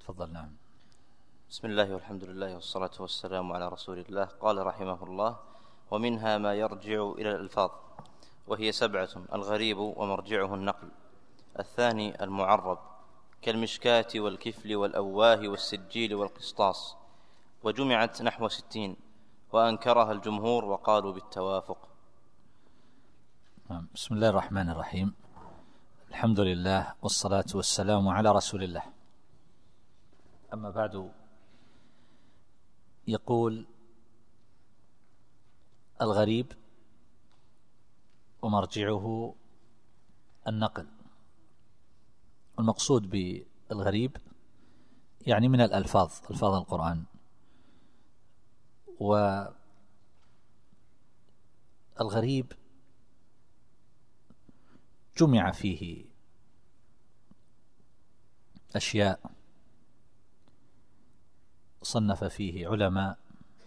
تفضل. نعم. بسم الله والحمد لله والصلاة والسلام على رسول الله. قال رحمه الله: ومنها ما يرجع إلى الألفاظ، وهي 7: الغريب ومرجعه النقل. الثاني المعرب، كالمشكاة والكفل والأواه والسجيل والقسطاس، وجمعت نحو 60، وأنكرها الجمهور وقالوا بالتوافق. بسم الله الرحمن الرحيم. الحمد لله والصلاة والسلام على رسول الله. أما بعد، يقول: الغريب ومرجعه النقل. المقصود بالغريب يعني من الألفاظ، ألفاظ القرآن. والغريب جمع فيه أشياء، صنف فيه علماء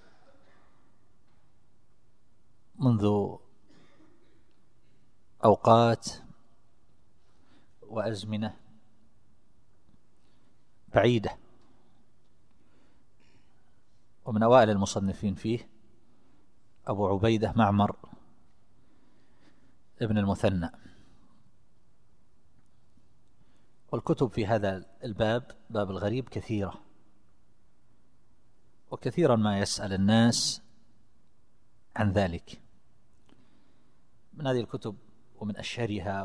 منذ أوقات وأزمنة بعيدة، ومن أوائل المصنفين فيه أبو عبيدة معمر ابن المثنى. والكتب في هذا الباب، باب الغريب، كثيرة، وكثيرا ما يسأل الناس عن ذلك. من هذه الكتب ومن أشهرها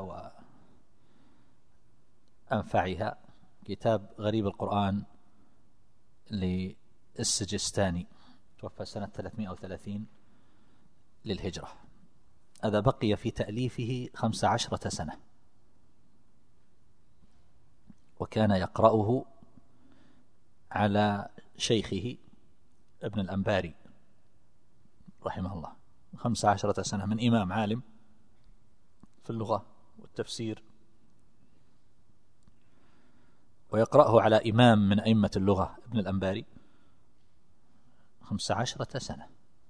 وأنفعها كتاب غريب القرآن للسجستاني، توفى سنة 330 للهجرة. هذا بقي في تأليفه 15 سنة، وكان يقرأه على شيخه ابن الأنباري رحمه الله 15 سنة، من إمام عالم في اللغة والتفسير، ويقرأه على إمام من أئمة اللغة ابن الأنباري 15 سنة.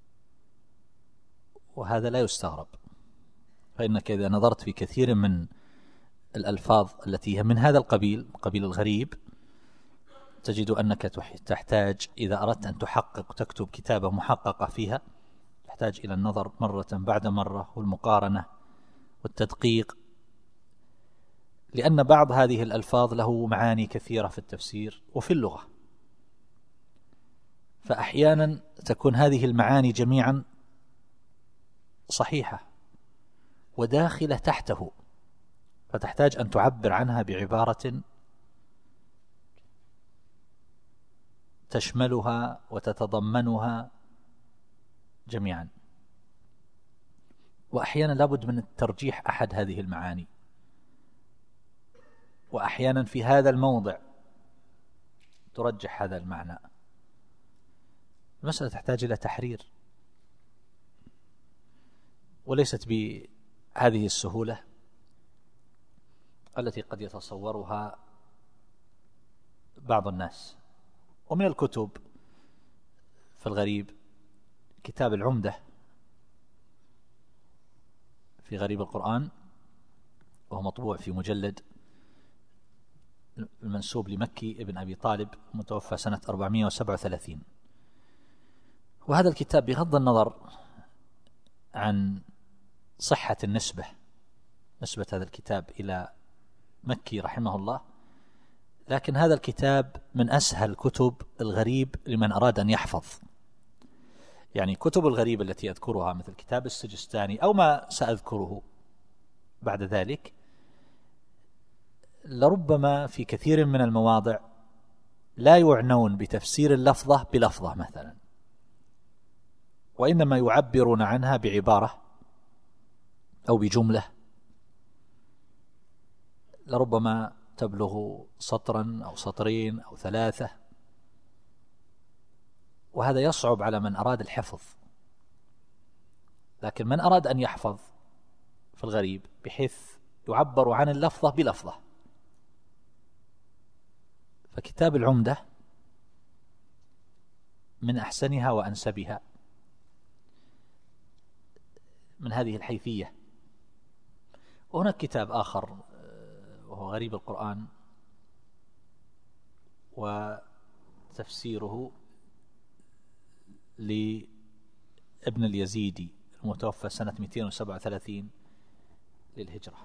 وهذا لا يستغرب، فإنك إذا نظرت في كثير من الألفاظ التي هي من هذا القبيل، قبيل الغريب، تجد أنك تحتاج إذا أردت أن تحقق، تكتب كتابة محققة فيها، تحتاج إلى النظر مرة بعد مرة والمقارنة والتدقيق، لأن بعض هذه الألفاظ له معاني كثيرة في التفسير وفي اللغة، فأحيانا تكون هذه المعاني جميعا صحيحة وداخلة تحته، فتحتاج أن تعبر عنها بعبارة تشملها وتتضمنها جميعا. وأحيانا لابد من الترجيح أحد هذه المعاني، وأحيانا في هذا الموضع ترجح هذا المعنى. المسألة تحتاج إلى تحرير، وليست بهذه السهولة التي قد يتصورها بعض الناس. ومن الكتب في الغريب كتاب العمدة في غريب القرآن، وهو مطبوع في مجلد، المنسوب لمكي ابن أبي طالب، متوفى سنة 437. وهذا الكتاب بغض النظر عن صحة نسبة هذا الكتاب إلى مكي رحمه الله، لكن هذا الكتاب من أسهل كتب الغريب لمن أراد أن يحفظ. يعني كتب الغريب التي أذكرها مثل كتاب السجستاني أو ما سأذكره بعد ذلك، لربما في كثير من المواضع لا يعنون بتفسير اللفظة بلفظة مثلا، وإنما يعبرون عنها بعبارة أو بجملة لربما تبلغ سطرا أو سطرين أو 3، وهذا يصعب على من أراد الحفظ. لكن من أراد أن يحفظ في الغريب بحيث يعبر عن اللفظة بلفظة، فكتاب العمدة من أحسنها وأنسبها من هذه الحيثية. وهناك كتاب آخر وهو غريب القرآن وتفسيره لابن اليزيدي المتوفى سنة 237 للهجرة.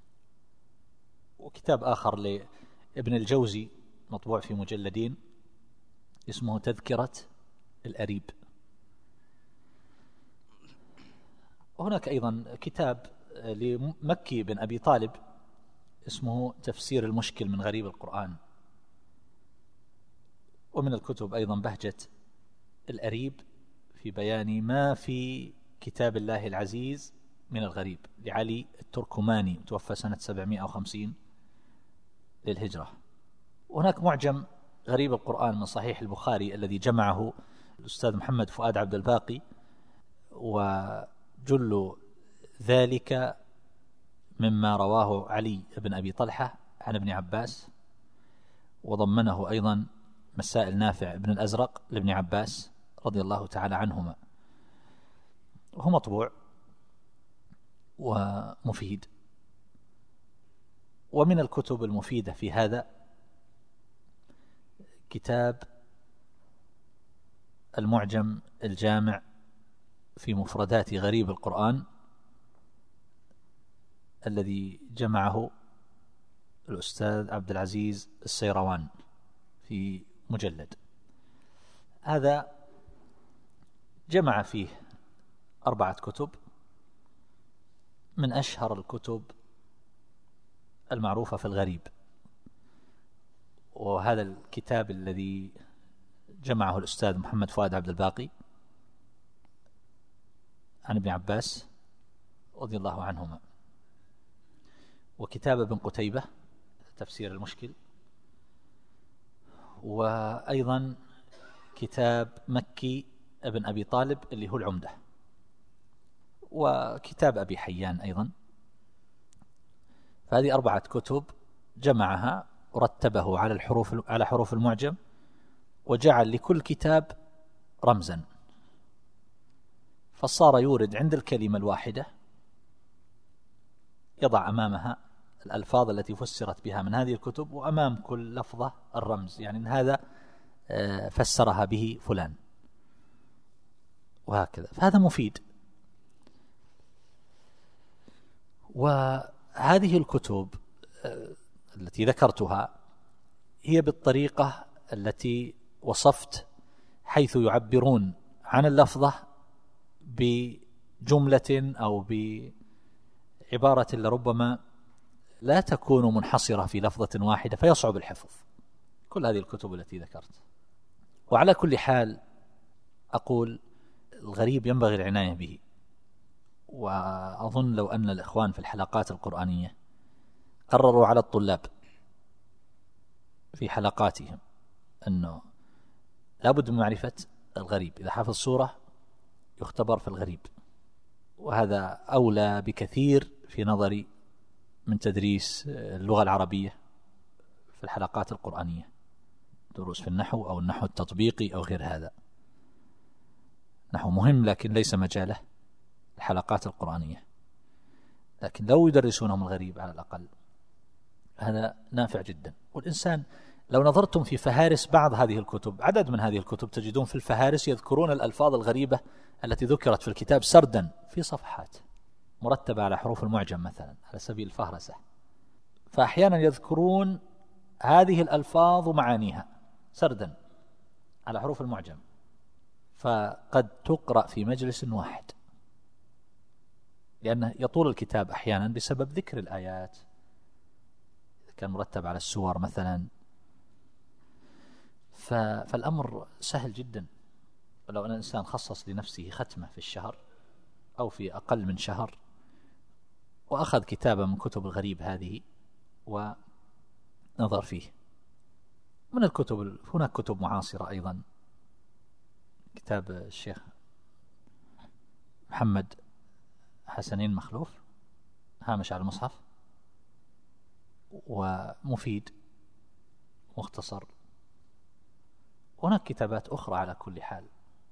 وكتاب آخر لابن الجوزي مطبوع في مجلدين اسمه تذكرة الأريب. وهناك أيضا كتاب لمكي بن أبي طالب اسمه تفسير المشكل من غريب القرآن. ومن الكتب أيضا بهجة الأريب في بيان ما في كتاب الله العزيز من الغريب لعلي التركماني توفى سنة 750 للهجرة. وهناك معجم غريب القرآن من صحيح البخاري الذي جمعه الأستاذ محمد فؤاد عبد الباقي، وجل ذلك مما رواه علي بن أبي طلحة عن ابن عباس، وضمنه أيضا مسائل نافع بن الأزرق لابن عباس رضي الله تعالى عنهما، وهو مطبوع ومفيد. ومن الكتب المفيدة في هذا كتاب المعجم الجامع في مفردات غريب القرآن الذي جمعه الأستاذ عبد العزيز السيروان في مجلد. هذا جمع فيه 4 كتب من أشهر الكتب المعروفة في الغريب. وهذا الكتاب الذي جمعه الأستاذ محمد فؤاد عبد الباقي عن ابن عباس رضي الله عنهما، وكتاب ابن قتيبة تفسير المشكل، وأيضا كتاب مكي ابن أبي طالب اللي هو العمدة، وكتاب أبي حيان أيضا. فهذه 4 كتب جمعها ورتبه على حروف المعجم، وجعل لكل كتاب رمزا، فصار يورد عند الكلمة الواحدة يضع أمامها الألفاظ التي فسرت بها من هذه الكتب، وأمام كل لفظة الرمز، يعني إن هذا فسرها به فلان، وهكذا. فهذا مفيد. وهذه الكتب التي ذكرتها هي بالطريقة التي وصفت، حيث يعبرون عن اللفظة بجملة أو بعبارة لربما لا تكون منحصرة في لفظة واحدة فيصعب الحفظ. كل هذه الكتب التي ذكرت. وعلى كل حال أقول الغريب ينبغي العناية به. وأظن لو أن الإخوان في الحلقات القرآنية قرروا على الطلاب في حلقاتهم أنه لابد من معرفة الغريب، إذا حفظ سورة يختبر في الغريب، وهذا أولى بكثير في نظري من تدريس اللغة العربية في الحلقات القرآنية، دروس في النحو أو النحو التطبيقي أو غير هذا. نحو مهم لكن ليس مجاله الحلقات القرآنية، لكن لو يدرسونهم الغريب على الأقل هذا نافع جدا. والإنسان لو نظرتم في فهارس بعض هذه الكتب، عدد من هذه الكتب تجدون في الفهارس يذكرون الألفاظ الغريبة التي ذكرت في الكتاب سردا في صفحات مرتبة على حروف المعجم مثلا على سبيل الفهرسة، فأحيانا يذكرون هذه الألفاظ ومعانيها سردا على حروف المعجم، فقد تقرأ في مجلس واحد، لأنه يطول الكتاب أحيانا بسبب ذكر الآيات كان مرتب على السور مثلا. فالأمر سهل جدا. ولو أن الإنسان خصص لنفسه ختمة في الشهر أو في أقل من شهر وأخذ كتابا من كتب الغريب هذه ونظر فيه. من الكتب هناك كتب معاصرة أيضا، كتاب الشيخ محمد حسنين مخلوف هامش على المصحف، ومفيد مختصر. هناك كتابات أخرى على كل حال.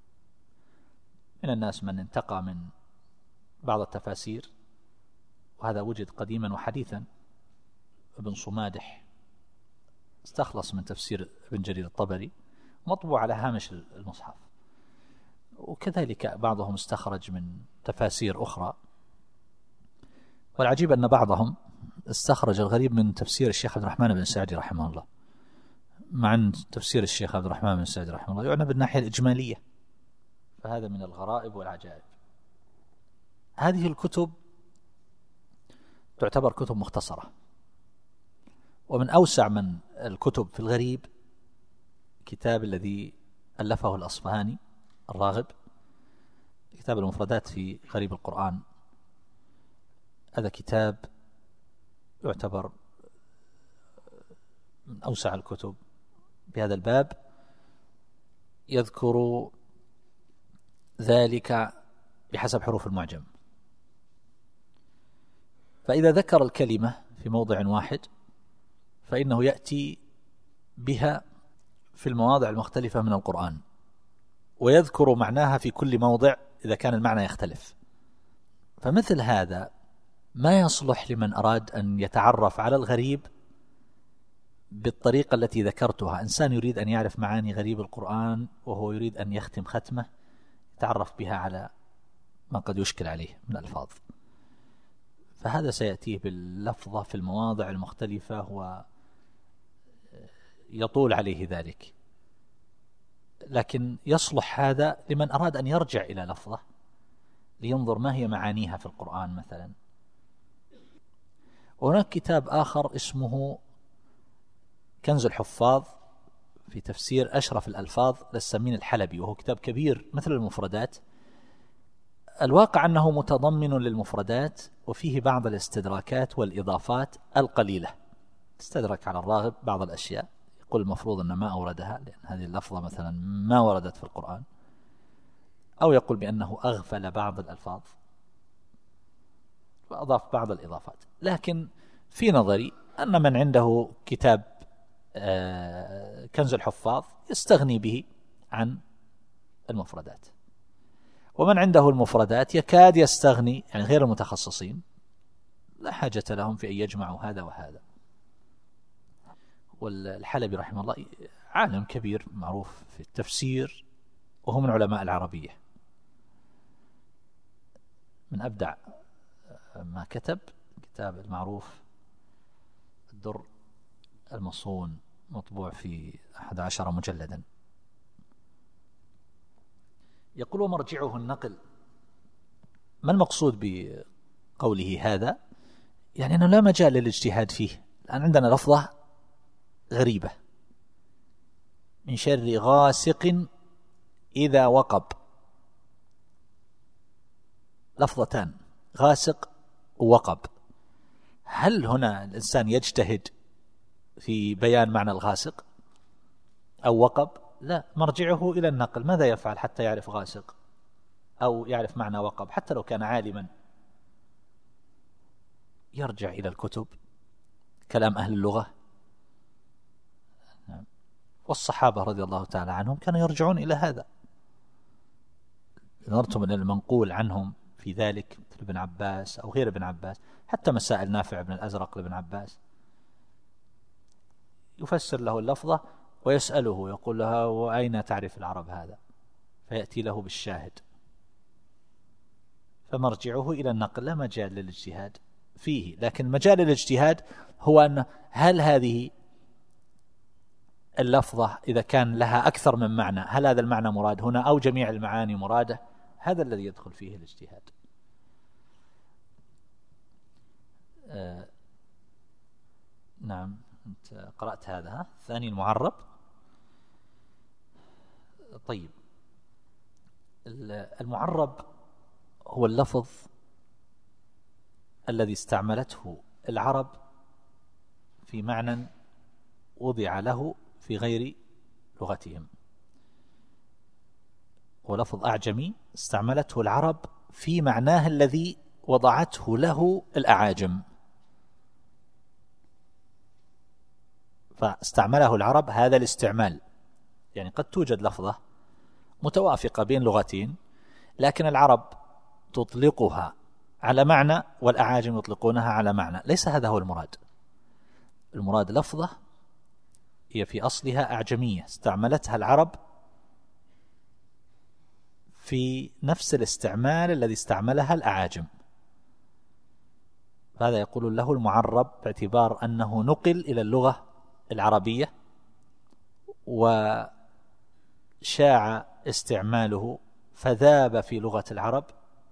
من الناس من انتقى من بعض التفاسير، وهذا وجد قديما وحديثا، ابن صمادح استخلص من تفسير ابن جرير الطبري، مطبوع على هامش المصحف. وكذلك بعضهم استخرج من تفاسير أخرى. والعجيب أن بعضهم استخرج الغريب من تفسير الشيخ عبد الرحمن بن سعدي رحمه الله، مع أن تفسير الشيخ عبد الرحمن بن سعدي رحمه الله يعنى بالناحية الإجمالية، فهذا من الغرائب والعجائب. هذه الكتب تعتبر كتب مختصرة، ومن أوسع من الكتب في الغريب كتاب الذي ألفه الأصفهاني الراغب، كتاب المفردات في غريب القرآن. هذا كتاب يعتبر من أوسع الكتب بهذا الباب، يذكر ذلك بحسب حروف المعجم. فإذا ذكر الكلمة في موضع واحد فإنه يأتي بها في المواضع المختلفة من القرآن، ويذكر معناها في كل موضع إذا كان المعنى يختلف. فمثل هذا ما يصلح لمن أراد أن يتعرف على الغريب بالطريقة التي ذكرتها. إنسان يريد أن يعرف معاني غريب القرآن وهو يريد أن يختم ختمة يتعرف بها على ما قد يشكل عليه من الألفاظ، فهذا سيأتيه باللفظة في المواضع المختلفة ويطول عليه ذلك. لكن يصلح هذا لمن أراد أن يرجع إلى لفظة لينظر ما هي معانيها في القرآن مثلا. وهناك كتاب آخر اسمه كنز الحفاظ في تفسير أشرف الألفاظ للسمين الحلبي، وهو كتاب كبير مثل المفردات. الواقع أنه متضمن للمفردات وفيه بعض الاستدراكات والإضافات القليلة. استدرك على الراغب بعض الأشياء يقول المفروض أن ما أوردها لأن هذه اللفظة مثلا ما وردت في القرآن، أو يقول بأنه أغفل بعض الألفاظ وأضاف بعض الإضافات. لكن في نظري أن من عنده كتاب كنز الحفاظ يستغني به عن المفردات، ومن عنده المفردات يكاد يستغني، يعني غير المتخصصين لا حاجة لهم في أن يجمعوا هذا وهذا. والحلبي رحمه الله عالم كبير معروف في التفسير، وهو من علماء العربية، من أبدع ما كتب كتاب المعروف الدر المصون، مطبوع في 11 مجلدا. يقول ومرجعه النقل. ما المقصود بقوله هذا؟ يعني أنه لا مجال للاجتهاد فيه. الآن عندنا لفظة غريبة: من شر غاسق إذا وقب. لفظتان، غاسق ووقب. هل هنا الإنسان يجتهد في بيان معنى الغاسق أو وقب؟ لا، مرجعه إلى النقل. ماذا يفعل حتى يعرف غاسق أو يعرف معنى وقب؟ حتى لو كان عالما يرجع إلى الكتب، كلام أهل اللغة. والصحابة رضي الله تعالى عنهم كانوا يرجعون إلى هذا. نظرتم إلى المنقول عنهم في ذلك مثل ابن عباس أو غير ابن عباس، حتى مسائل نافع بن الأزرق لابن عباس، يفسر له اللفظة ويسأله يقول لها وأين تعرف العرب هذا؟ فيأتي له بالشاهد. فمرجعه إلى النقل، لا مجال للاجتهاد فيه. لكن مجال الاجتهاد هو أن هل هذه اللفظة إذا كان لها أكثر من معنى هل هذا المعنى مراد هنا أو جميع المعاني مرادة؟ هذا الذي يدخل فيه الاجتهاد. نعم، أنت قرأت هذا. ثاني المعرب. طيب، المعرب هو اللفظ الذي استعملته العرب في معنى وضع له في غير لغتهم، ولفظ أعجمي استعملته العرب في معناه الذي وضعته له الأعاجم، فاستعمله العرب هذا الاستعمال. يعني قد توجد لفظة متوافقة بين لغتين، لكن العرب تطلقها على معنى والأعاجم يطلقونها على معنى. ليس هذا هو المراد. المراد لفظة هي في أصلها أعجمية استعملتها العرب في نفس الاستعمال الذي استعملها الأعاجم. هذا يقول له المعرب باعتبار أنه نقل إلى اللغة العربية وشاع استعماله فذاب في لغة العرب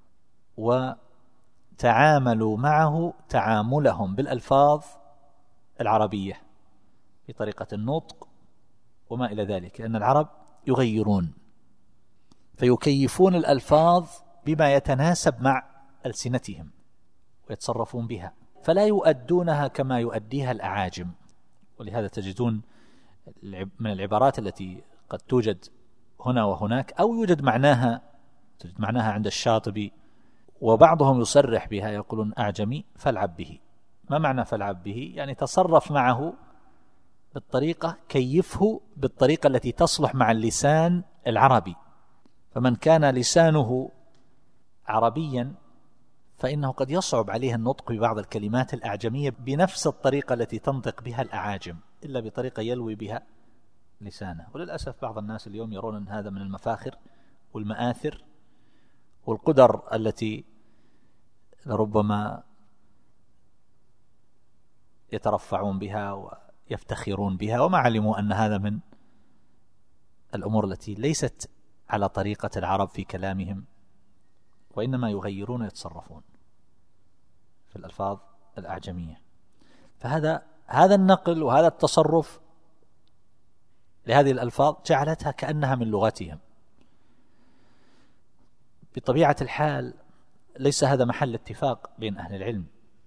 وتعاملوا معه تعاملهم بالألفاظ العربية في طريقة النطق وما إلى ذلك، لأن العرب يغيرون فيكيفون الألفاظ بما يتناسب مع ألسنتهم ويتصرفون بها، فلا يؤدونها كما يؤديها الأعاجم. ولهذا تجدون من العبارات التي قد توجد هنا وهناك أو يوجد معناها عند الشاطبي وبعضهم يصرح بها يقولون أعجمي فالعب به. ما معنى فالعب به؟ يعني تصرف معه بالطريقة، كيفه بالطريقة التي تصلح مع اللسان العربي. فمن كان لسانه عربيا فإنه قد يصعب عليه النطق ببعض الكلمات الأعجمية بنفس الطريقة التي تنطق بها الأعاجم، إلا بطريقة يلوي بها لسانه. وللأسف بعض الناس اليوم يرون أن هذا من المفاخر والمآثر والقدر التي لربما يترفعون بها ويفتخرون بها، وما علموا أن هذا من الأمور التي ليست على طريقة العرب في كلامهم، وإنما يغيرون ويتصرفون في الألفاظ الأعجمية. فهذا النقل وهذا التصرف لهذه الألفاظ جعلتها كأنها من لغتهم. بطبيعة الحال ليس هذا محل اتفاق بين أهل العلم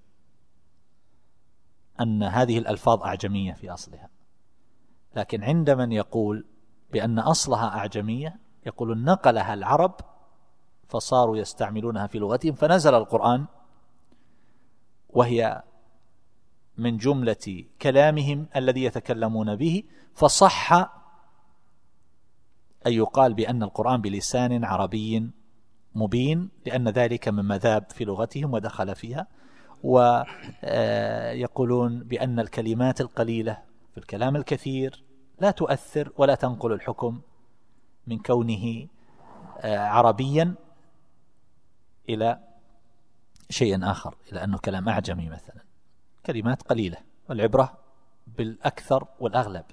أن هذه الألفاظ أعجمية في أصلها، لكن عند من يقول بأن أصلها أعجمية يقول نقلها العرب فصاروا يستعملونها في لغتهم فنزل القرآن وهي من جملة كلامهم الذي يتكلمون به، فصح أن يقال بأن القرآن بلسان عربي مبين، لأن ذلك من مذاب في لغتهم ودخل فيها. ويقولون بأن الكلمات القليلة في الكلام الكثير لا تؤثر ولا تنقل الحكم من كونه عربيا إلى شيء آخر، إلى أنه كلام أعجمي مثلا، كلمات قليلة والعبرة بالأكثر والأغلب.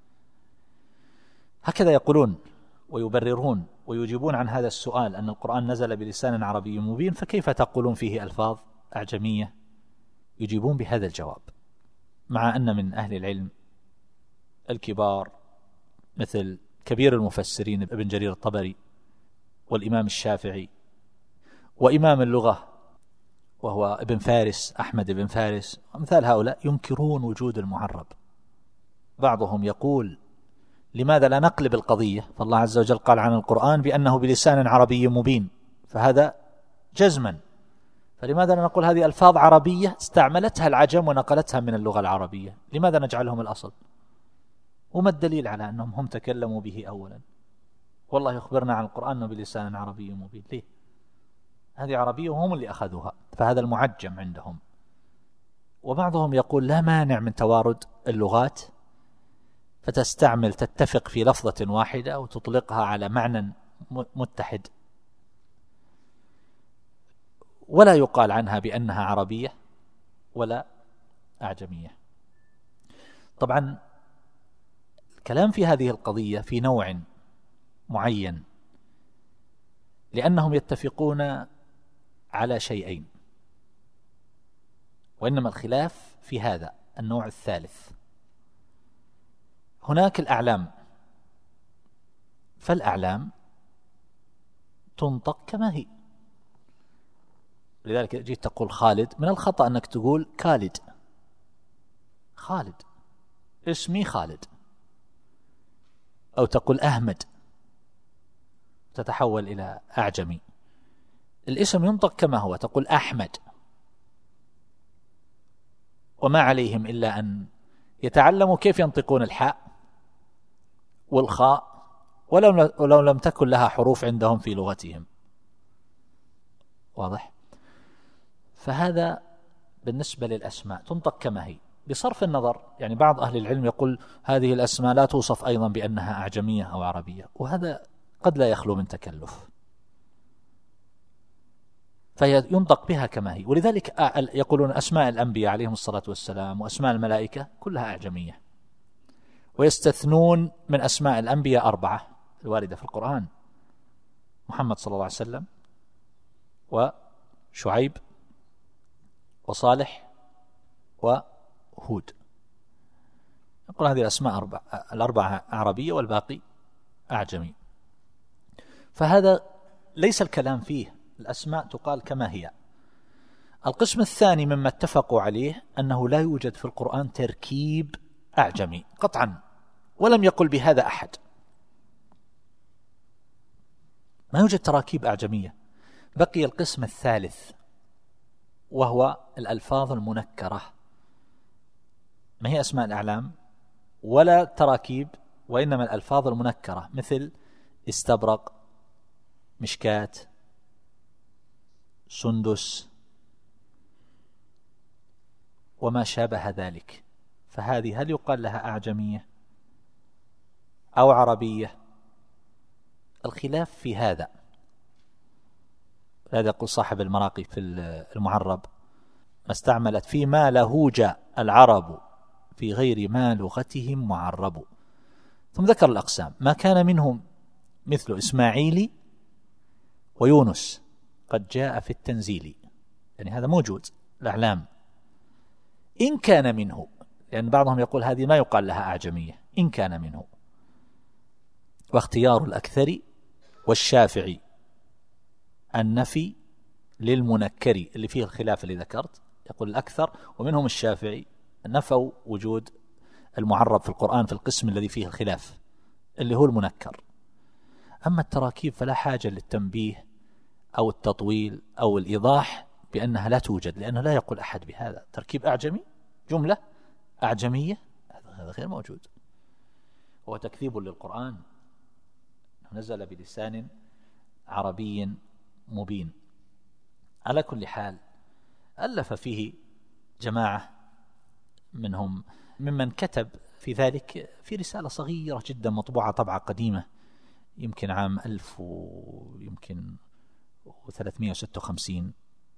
هكذا يقولون ويبررون ويجيبون عن هذا السؤال أن القرآن نزل بلسان عربي مبين، فكيف تقولون فيه ألفاظ أعجمية؟ يجيبون بهذا الجواب، مع أن من أهل العلم الكبار مثل كبير المفسرين ابن جرير الطبري والإمام الشافعي وإمام اللغة وهو ابن فارس أحمد بن فارس وأمثال هؤلاء ينكرون وجود المعرب. بعضهم يقول لماذا لا نقلب القضية؟ فالله عز وجل قال عن القرآن بأنه بلسان عربي مبين، فهذا جزما، فلماذا لا نقول هذه ألفاظ عربية استعملتها العجم ونقلتها من اللغة العربية؟ لماذا نجعلهم الأصل؟ وما الدليل على أنهم هم تكلموا به أولا؟ والله يخبرنا عن القرآن أنه بلسان عربي مبين. ليه؟ هذه عربية وهم اللي أخذوها، فهذا المعجم عندهم. وبعضهم يقول لا مانع من توارد اللغات فتستعمل تتفق في لفظة واحدة وتطلقها على معنى متحد، ولا يقال عنها بأنها عربية ولا أعجمية. طبعا الكلام في هذه القضية في نوع معين، لأنهم يتفقون على شيئين، وإنما الخلاف في هذا النوع الثالث. هناك الأعلام، فالأعلام تنطق كما هي، لذلك جيت تقول خالد، من الخطأ أنك تقول كالد. خالد اسمي خالد، أو تقول أحمد تتحول إلى أعجمي. الاسم ينطق كما هو، تقول أحمد، وما عليهم إلا أن يتعلموا كيف ينطقون الحاء والخاء ولو لم تكن لها حروف عندهم في لغتهم. واضح؟ فهذا بالنسبة للأسماء تنطق كما هي. بصرف النظر، يعني بعض أهل العلم يقول هذه الأسماء لا توصف أيضا بأنها أعجمية أو عربية، وهذا قد لا يخلو من تكلف، فهي ينطق بها كما هي. ولذلك يقولون أسماء الأنبياء عليهم الصلاة والسلام وأسماء الملائكة كلها أعجمية، ويستثنون من أسماء الأنبياء 4 الواردة في القرآن: محمد صلى الله عليه وسلم، وشعيب، وصالح، وهود. يقول هذه الأسماء 4 عربية والباقي أعجمي. فهذا ليس الكلام فيه، الأسماء تقال كما هي. القسم الثاني مما اتفقوا عليه أنه لا يوجد في القرآن تركيب أعجمي قطعا، ولم يقل بهذا أحد، ما يوجد تراكيب أعجمية. بقي القسم الثالث وهو الألفاظ المنكرة، ما هي أسماء الأعلام ولا تراكيب، وإنما الألفاظ المنكرة مثل استبرق، مشكات، سندس، وما شابه ذلك. فهذه هل يقال لها أعجمية أو عربية؟ الخلاف في هذا. هذا يقول صاحب المراقي في المعرب: ما استعملت فيما لهوج العرب في غير ما لغتهم معرب. ثم ذكر الأقسام: ما كان منهم مثل إسماعيل ويونس قد جاء في التنزيل، يعني هذا موجود الأعلام. إن كان منه، لأن بعضهم يقول هذه ما يقال لها أعجمية، إن كان منه. واختيار الأكثر والشافعي النفي للمنكر، اللي فيه الخلاف اللي ذكرت، يقول الأكثر ومنهم الشافعي نفوا وجود المعرب في القرآن في القسم الذي فيه الخلاف اللي هو المنكر. أما التراكيب فلا حاجة للتنبيه أو التطويل أو الإيضاح بأنها لا توجد، لأنه لا يقول أحد بهذا. تركيب أعجمي، جملة أعجمية، هذا غير موجود، هو تكذيب للقرآن، نزل بلسان عربي مبين. على كل حال ألف فيه جماعة منهم ممن كتب في ذلك في رسالة صغيرة جدا مطبوعة طبعة قديمة، يمكن عام 1356،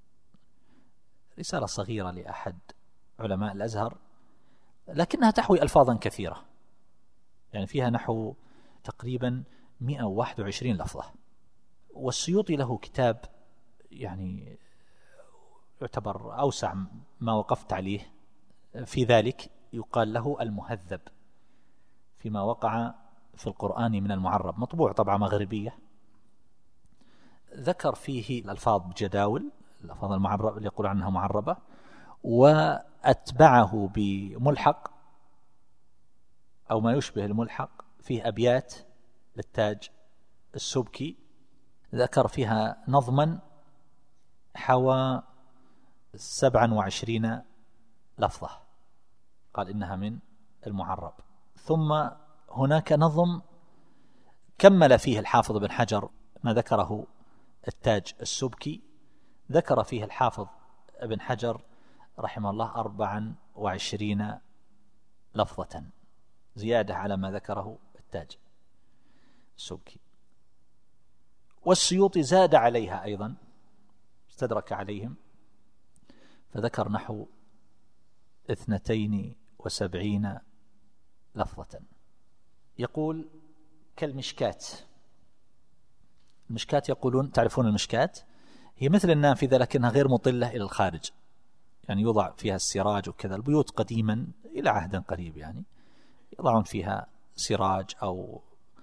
رسالة صغيرة لأحد علماء الأزهر، لكنها تحوي ألفاظا كثيرة، يعني فيها نحو تقريبا 121 لفظة. والسيوطي له كتاب يعني يعتبر أوسع ما وقفت عليه في ذلك، يقال له المهذب فيما وقع في القرآن من المعرب، مطبوع طبعة مغربية. ذكر فيه الألفاظ بجداول، الألفاظ المعربة اللي يقول عنها معربة، وأتبعه بملحق أو ما يشبه الملحق فيه أبيات للتاج السبكي، ذكر فيها نظما حوى 27 لفظة، قال إنها من المعرب. ثم هناك نظم كمل فيه الحافظ بن حجر ما ذكره التاج السبكي، ذكر فيه الحافظ بن حجر رحمه الله 24 لفظة زيادة على ما ذكره التاج السبكي. والسيوطي زاد عليها أيضا، استدرك عليهم فذكر نحو 72 لفظة. يقول كالمشكات. المشكات يقولون، تعرفون المشكات هي مثل النافذة لكنها غير مطلة إلى الخارج، يعني يوضع فيها السراج وكذا. البيوت قديما إلى عهد قريب يعني يضعون فيها سراج أو،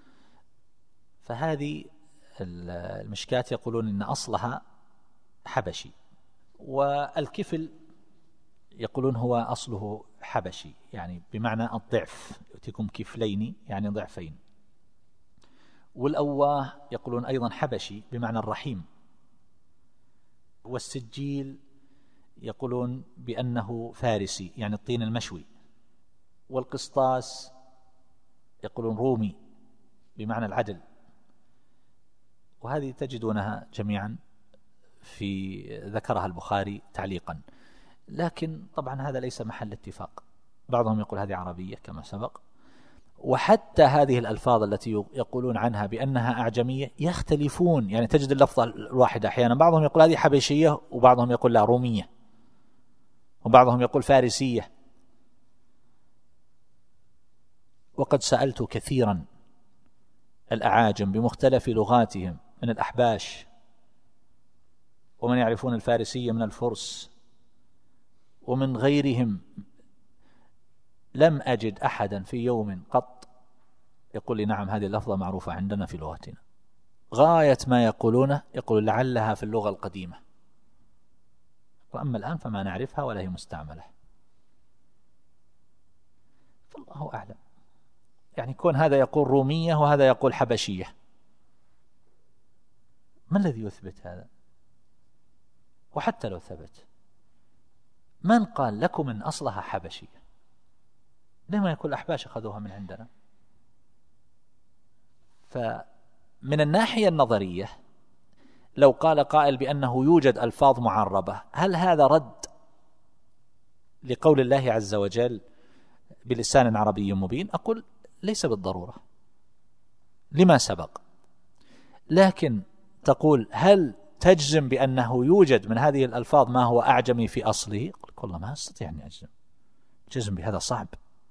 فهذه المشكات يقولون إن أصلها حبشي. والكفل يقولون هو أصله حبشي، يعني بمعنى الضعف، يأتيكم كفلين يعني ضعفين. والأواه يقولون أيضا حبشي بمعنى الرحيم. والسجيل يقولون بأنه فارسي يعني الطين المشوي. والقسطاس يقولون رومي بمعنى العدل. وهذه تجدونها جميعا في ذكرها البخاري تعليقا، لكن طبعا هذا ليس محل اتفاق، بعضهم يقول هذه عربية كما سبق. وحتى هذه الألفاظ التي يقولون عنها بأنها أعجمية يختلفون، يعني تجد اللفظة الواحدة أحيانا بعضهم يقول هذه حبشية وبعضهم يقول لا رومية وبعضهم يقول فارسية. وقد سألت كثيرا الأعاجم بمختلف لغاتهم من الأحباش ومن يعرفون الفارسية من الفرس ومن غيرهم، لم أجد أحدا في يوم قط يقول لي نعم هذه اللفظة معروفة عندنا في لغتنا. غاية ما يقولونه يقول لعلها في اللغة القديمة، وأما الآن فما نعرفها ولا هي مستعملة، فالله أعلم. يعني كون هذا يقول رومية وهذا يقول حبشية، ما الذي يثبت هذا؟ وحتى لو ثبت من قال لكم إن أصلها حبشية؟ لما يقول الأحباش أخذوها من عندنا. فمن الناحية النظرية لو قال قائل بأنه يوجد ألفاظ معربة، هل هذا رد لقول الله عز وجل بلسان عربي مبين؟ أقول ليس بالضرورة لما سبق، لكن تقول هل تجزم بأنه يوجد من هذه الألفاظ ما هو أعجمي في أصله؟ أقول والله ما أستطيع أن أجزم، جزم بهذا صعب.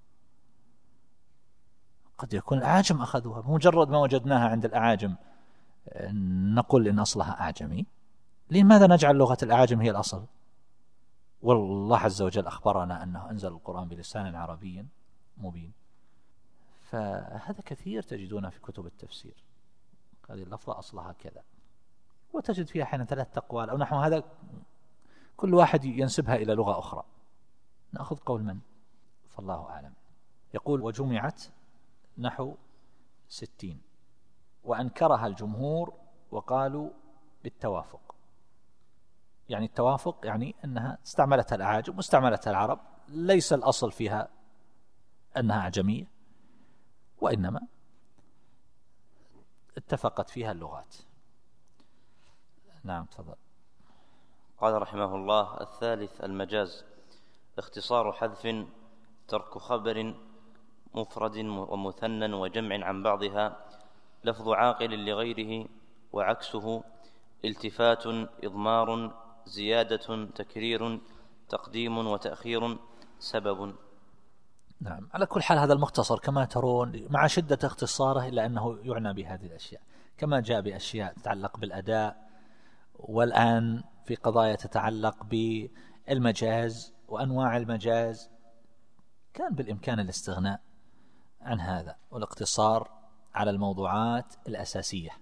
قد يكون الأعاجم أخذوها، بمجرد ما وجدناها عند الأعاجم نقول إن أصلها أعجمي. لماذا نجعل لغة الأعاجم هي الأصل؟ والله عز وجل أخبرنا أنه أنزل القرآن بلسان عربي مبين. فهذا كثير تجدونه في كتب التفسير، هذه اللفظة أصلها كذا، وتجد فيها أحيانا 3 أقوال أو نحو هذا، كل واحد ينسبها إلى لغة أخرى. نأخذ قول من؟ فالله أعلم. يقول وجمعت نحو 60، وأنكرها الجمهور وقالوا بالتوافق. يعني التوافق يعني أنها استعملتها الأعاجم واستعملتها العرب، ليس الأصل فيها أنها أعجمية، وإنما اتفقت فيها اللغات. نعم تفضل. قال رحمه الله: الثالث المجاز، اختصار حذف، ترك خبر مفرد ومثنى وجمع عن بعضها، لفظ عاقل لغيره وعكسه، التفات، إضمار، زيادة، تكرير، تقديم وتأخير، سبب. نعم، على كل حال هذا المختصر كما ترون مع شدة اختصاره إلا أنه يعنى بهذه الأشياء، كما جاء بأشياء تتعلق بالأداء، والآن في قضايا تتعلق بالمجاز وأنواع المجاز، كان بالإمكان الاستغناء عن هذا والاقتصار على الموضوعات الأساسية.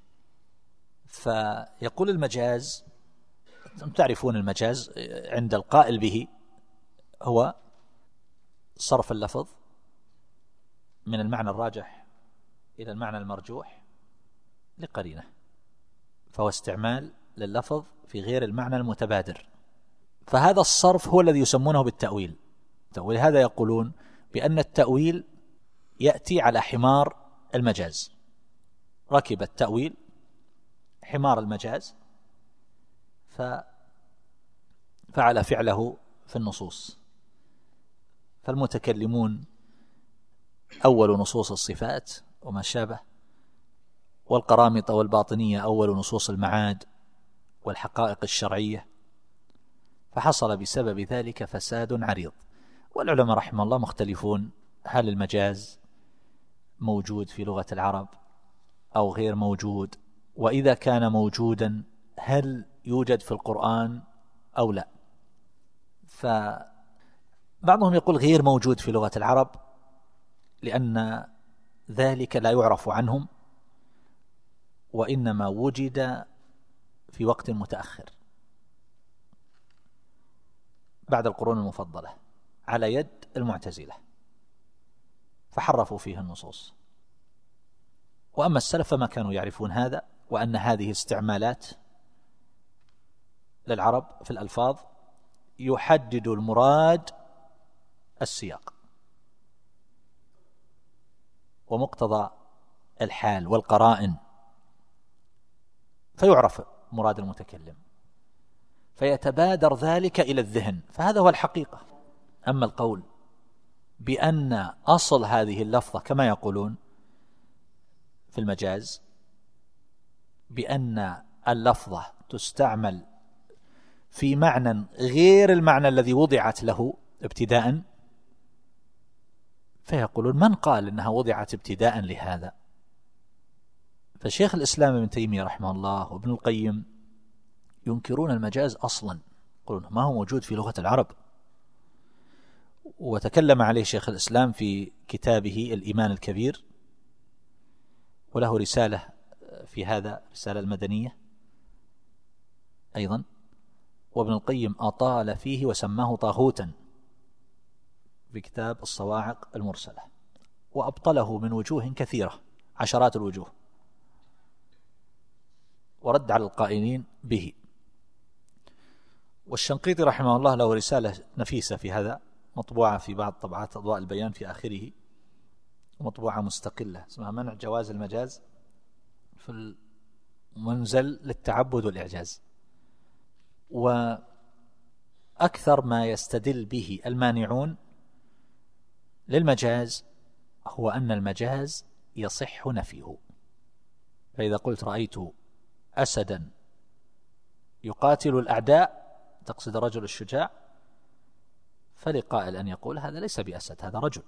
فيقول المجاز، تعرفون المجاز عند القائل به هو صرف اللفظ من المعنى الراجح إلى المعنى المرجوح لقرينة، فهو استعمال لللفظ في غير المعنى المتبادر. فهذا الصرف هو الذي يسمونه بالتأويل. ولهذا يقولون بأن التأويل يأتي على حمار المجاز، ركب التأويل حمار المجاز ففعل فعله في النصوص. فالمتكلمون أول نصوص الصفات وما شابه، والقرامطة والباطنية أول نصوص المعاد والحقائق الشرعية، فحصل بسبب ذلك فساد عريض. والعلماء رحمه الله مختلفون هل المجاز موجود في لغة العرب أو غير موجود، وإذا كان موجودا هل يوجد في القرآن أو لا. فبعضهم يقول غير موجود في لغة العرب لأن ذلك لا يعرف عنهم، وإنما وجد في وقت متأخر بعد القرون المفضلة على يد المعتزلة، فحرفوا فيه النصوص. وأما السلف فما كانوا يعرفون هذا، وأن هذه استعمالات للعرب في الألفاظ يحدد المراد السياق ومقتضى الحال والقرائن، فيعرف مراد المتكلم، فيتبادر ذلك إلى الذهن، فهذا هو الحقيقة. أما القول بأن أصل هذه اللفظة كما يقولون في المجاز بأن اللفظة تستعمل في معنى غير المعنى الذي وضعت له ابتداء، فيقولون من قال إنها وضعت ابتداء لهذا؟ فشيخ الإسلام ابن تيمية رحمه الله وابن القيم ينكرون المجاز أصلا، يقولون ما هو موجود في لغة العرب. وتكلم عليه شيخ الإسلام في كتابه الإيمان الكبير، وله رسالة في هذا، رسالة المدنية أيضا. وابن القيم أطال فيه وسماه طاغوتا في كتاب الصواعق المرسلة، وأبطله من وجوه كثيرة، عشرات الوجوه، ورد على القائلين به. والشنقيطي رحمه الله له رسالة نفيسة في هذا، مطبوعة في بعض طبعات أضواء البيان في آخره، مطبوعة مستقلة، اسمها منع جواز المجاز في المنزل للتعبد والإعجاز. وأكثر ما يستدل به المانعون للمجاز هو أن المجاز يصح نفيه. فإذا قلت رأيت أسدا يقاتل الأعداء، تقصد الرجل الشجاع، فلقائل أن يقول هذا ليس بأسد، هذا رجل،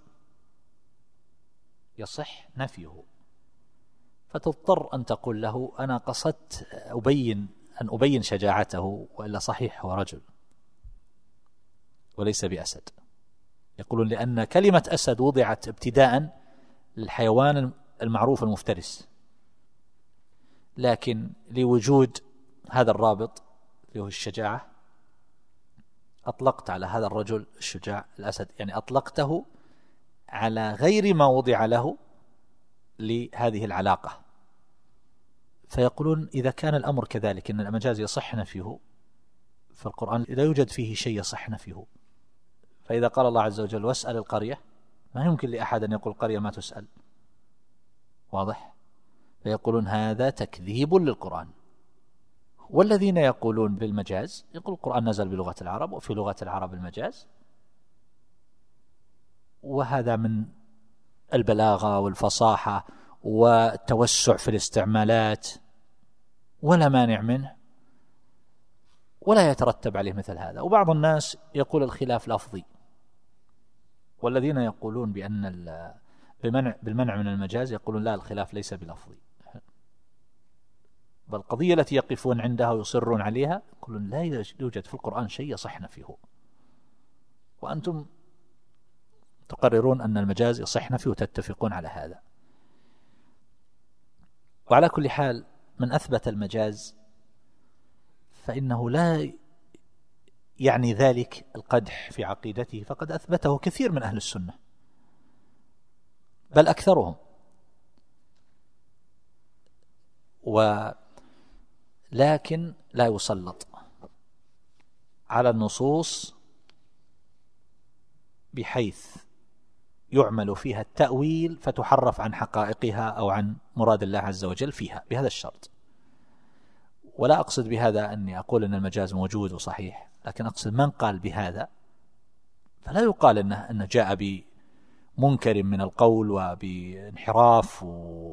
يصح نفيه. فتضطر أن تقول له أنا قصدت أن أبين شجاعته، وإلا صحيح هو رجل وليس بأسد. يقولون لأن كلمة أسد وضعت ابتداء للحيوان المعروف المفترس، لكن لوجود هذا الرابط اللي هو الشجاعة أطلقت على هذا الرجل الشجاع الأسد، يعني أطلقته على غير ما وضع له لهذه العلاقة. فيقولون إذا كان الأمر كذلك أن المجاز يصح نفيه، فالقرآن لا يوجد فيه شيء يصح نفيه. فإذا قال الله عز وجل واسأل القرية، ما يمكن لأحد أن يقول قرية ما تسأل، واضح؟ فيقولون هذا تكذيب للقرآن. والذين يقولون بالمجاز يقول القرآن نزل بلغة العرب، وفي لغة العرب المجاز، وهذا من البلاغة والفصاحة والتوسع في الاستعمالات، ولا مانع منه ولا يترتب عليه مثل هذا. وبعض الناس يقول الخلاف لفظي، والذين يقولون بأن بالمنع من المجاز يقولون لا، الخلاف ليس بلفظي، بل القضية التي يقفون عندها ويصرون عليها يقولون لا يوجد في القرآن شيء يصح نفيه، وأنتم تقررون أن المجاز يصح نفيه وتتفقون على هذا. وعلى كل حال من أثبت المجاز فإنه لا يعني ذلك القدح في عقيدته، فقد أثبته كثير من أهل السنة بل أكثرهم. ولكن لا يسلط على النصوص بحيث يعمل فيها التأويل فتحرف عن حقائقها أو عن مراد الله عز وجل فيها بهذا الشرط. ولا أقصد بهذا أني أقول أن المجاز موجود وصحيح، لكن أقصد من قال بهذا فلا يقال أنه جاء بمنكر من القول وبانحراف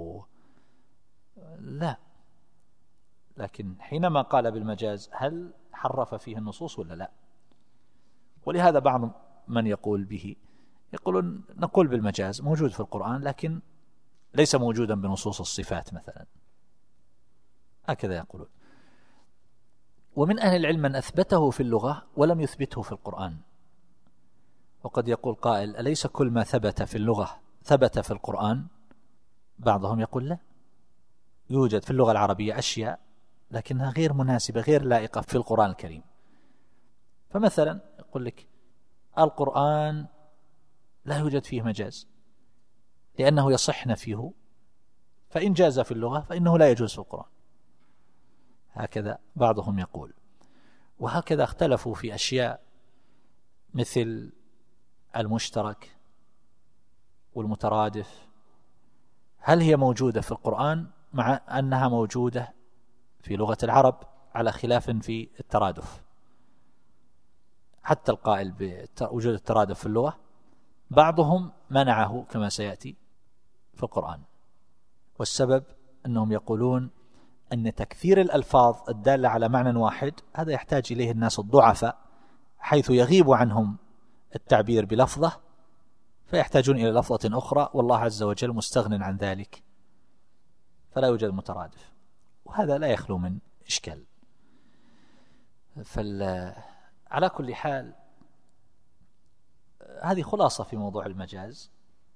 لا، لكن حينما قال بالمجاز هل حرف فيه النصوص ولا لا؟ ولهذا بعض من يقول به يقولون نقول بالمجاز موجود في القرآن لكن ليس موجودا بنصوص الصفات مثلا، هكذا يقولون. ومن أهل العلم من أثبته في اللغة ولم يثبته في القرآن. وقد يقول قائل أليس كل ما ثبت في اللغة ثبت في القرآن؟ بعضهم يقول لا، يوجد في اللغة العربية أشياء لكنها غير مناسبة غير لائقة في القرآن الكريم. فمثلا يقول لك القرآن لا يوجد فيه مجاز لأنه يصح نفيه، فإن جاز في اللغة فإنه لا يجوز في القرآن، هكذا بعضهم يقول. وهكذا اختلفوا في أشياء مثل المشترك والمترادف، هل هي موجودة في القرآن مع أنها موجودة في لغة العرب على خلاف في الترادف. حتى القائل بوجود الترادف في اللغة بعضهم منعه كما سيأتي في القرآن، والسبب أنهم يقولون أن تكثير الألفاظ الدالة على معنى واحد هذا يحتاج إليه الناس الضعفاء، حيث يغيب عنهم التعبير بلفظة فيحتاجون إلى لفظة أخرى، والله عز وجل مستغن عن ذلك فلا يوجد مترادف، وهذا لا يخلو من إشكال. على كل حال هذه خلاصة في موضوع المجاز،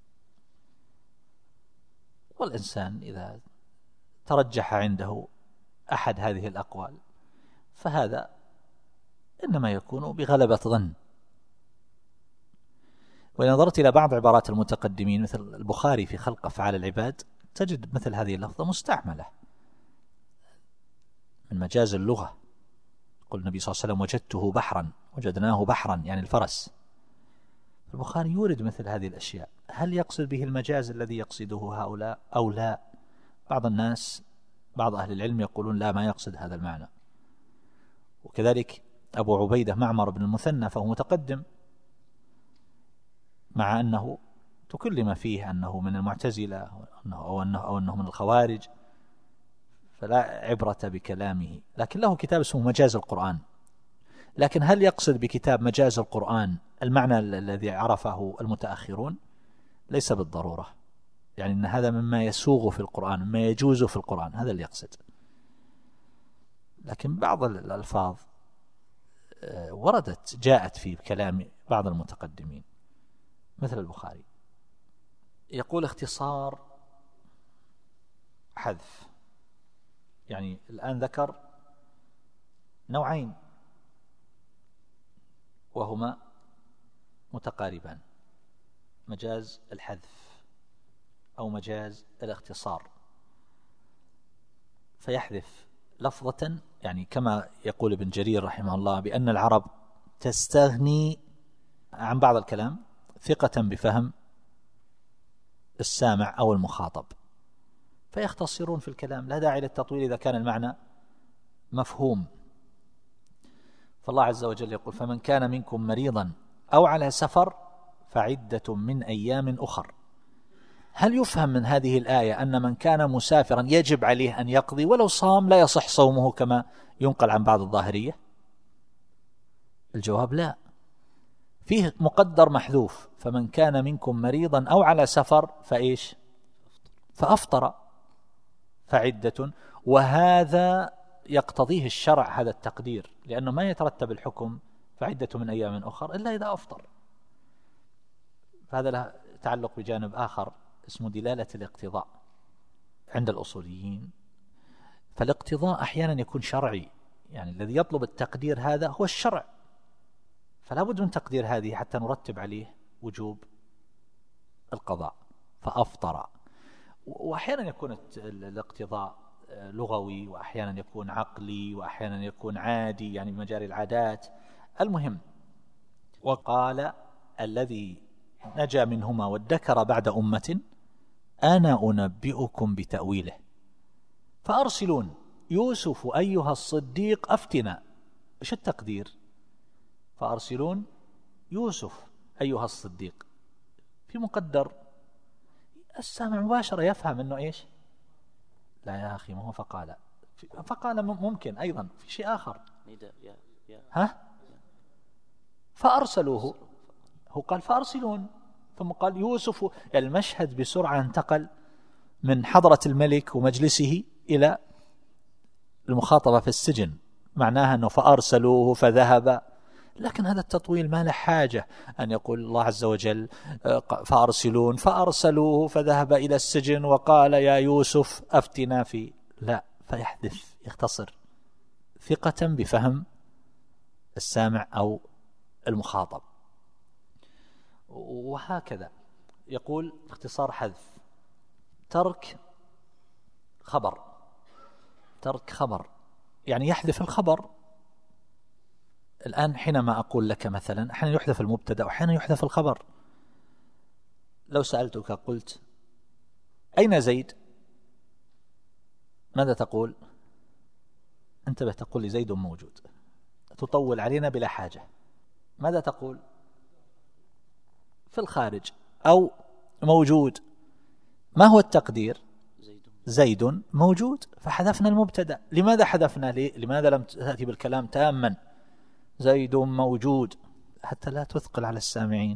والإنسان إذا ترجح عنده أحد هذه الأقوال فهذا إنما يكون بغلبة ظن. وإذا نظرت إلى بعض عبارات المتقدمين مثل البخاري في خلق أفعال العباد تجد مثل هذه اللفظة مستعملة من مجاز اللغة. قل النبي صلى الله عليه وسلم وجدته بحرا، وجدناه بحرا يعني الفرس. البخاري يورد مثل هذه الأشياء، هل يقصد به المجاز الذي يقصده هؤلاء أو لا؟ بعض الناس بعض أهل العلم يقولون لا، ما يقصد هذا المعنى. وكذلك أبو عبيدة معمر بن المثنى فهو متقدم، مع أنه تكلم فيه أنه من المعتزلة أو أنه من الخوارج، فلا عبرة بكلامه، لكن له كتاب اسمه مجاز القرآن. لكن هل يقصد بكتاب مجاز القرآن المعنى الذي عرفه المتأخرون؟ ليس بالضرورة، يعني أن هذا مما يسوغ في القرآن، مما يجوز في القرآن، هذا اللي يقصد. لكن بعض الألفاظ جاءت في كلام بعض المتقدمين مثل البخاري يقول اختصار حذف، يعني الآن ذكر نوعين وهما متقاربان، مجاز الحذف أو مجاز الاختصار، فيحذف لفظة، يعني كما يقول ابن جرير رحمه الله بأن العرب تستغني عن بعض الكلام ثقة بفهم السامع أو المخاطب، فيختصرون في الكلام، لا داعي للتطويل إذا كان المعنى مفهوم. فالله عز وجل يقول فمن كان منكم مريضا أو على سفر فعدة من أيام أخر. هل يفهم من هذه الآية أن من كان مسافرا يجب عليه أن يقضي ولو صام لا يصح صومه كما ينقل عن بعض الظاهرية؟ الجواب لا، فيه مقدر محذوف، فمن كان منكم مريضا أو على سفر فإيش؟ فأفطر فعدة، وهذا يقتضيه الشرع هذا التقدير، لأنه ما يترتب الحكم فعدة من أيام أخر إلا إذا أفطر. فهذا له تعلق بجانب آخر اسمه دلالة الاقتضاء عند الأصوليين. فالاقتضاء أحيانا يكون شرعي، يعني الذي يطلب التقدير هذا هو الشرع، فلا بد من تقدير هذه حتى نرتب عليه وجوب القضاء. فأفطر. وأحيانا يكون الاقتضاء لغوي، وأحيانا يكون عقلي، وأحيانا يكون عادي يعني بمجاري العادات. المهم وقال الذي نجا منهما وادكر بعد أمة أنا أنبئكم بتأويله فأرسلون يوسف أيها الصديق أفتنا. إيش التقدير؟ فأرسلون يوسف أيها الصديق، في مقدر السامع مباشرة يفهم أنه إيش؟ لا يا أخي ما هو فقال ممكن أيضا في شيء آخر. ها؟ فأرسلوه، هو قال فأرسلون ثم قال يوسف، يعني المشهد بسرعة انتقل من حضرة الملك ومجلسه إلى المخاطبة في السجن، معناها أنه فأرسلوه فذهب. لكن هذا التطويل ما له حاجة أن يقول الله عز وجل فأرسلون فأرسلوه فذهب إلى السجن وقال يا يوسف أفتنا في، لا، فيحذف يختصر ثقة بفهم السامع أو المخاطب. وهكذا يقول اختصار حذف ترك خبر، يعني يحذف الخبر. الآن حينما أقول لك مثلا أحيانا يحذف المبتدأ وأحيانا يحذف الخبر. لو سألتك قلت أين زيد؟ ماذا تقول؟ انتبه، تقول لي زيد موجود، تطول علينا بلا حاجة. ماذا تقول؟ في الخارج أو موجود. ما هو التقدير؟ زيد موجود، فحذفنا المبتدأ. لماذا حذفنا؟ لماذا لم تأتي بالكلام تاما؟ زيد موجود، حتى لا تثقل على السامعين.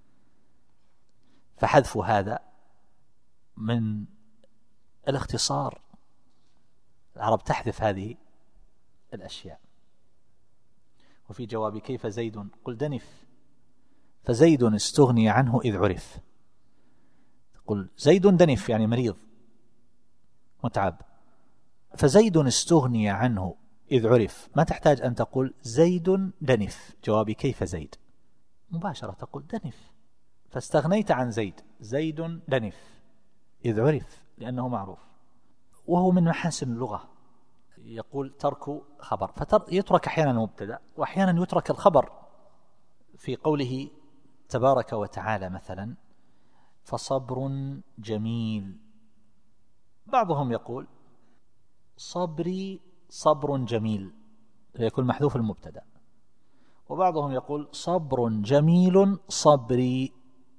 فحذف هذا من الاختصار، العرب تحذف هذه الأشياء. وفي جواب كيف زيد قل دنف، فزيد استغني عنه إذ عرف. قل زيد دنف يعني مريض متعب، فزيد استغني عنه إذ عرف. ما تحتاج أن تقول زيد دنف جواب كيف زيد، مباشرة تقول دنف، فاستغنيت عن زيد. زيد دنف إذ عرف لأنه معروف. وهو من محاسن اللغة. يقول ترك خبر، فيترك أحيانا المبتدأ وأحيانا يترك الخبر. في قوله تبارك وتعالى مثلا فصبر جميل، بعضهم يقول صبري صبر جميل يكون محذوف المبتدأ، وبعضهم يقول صبر جميل صبري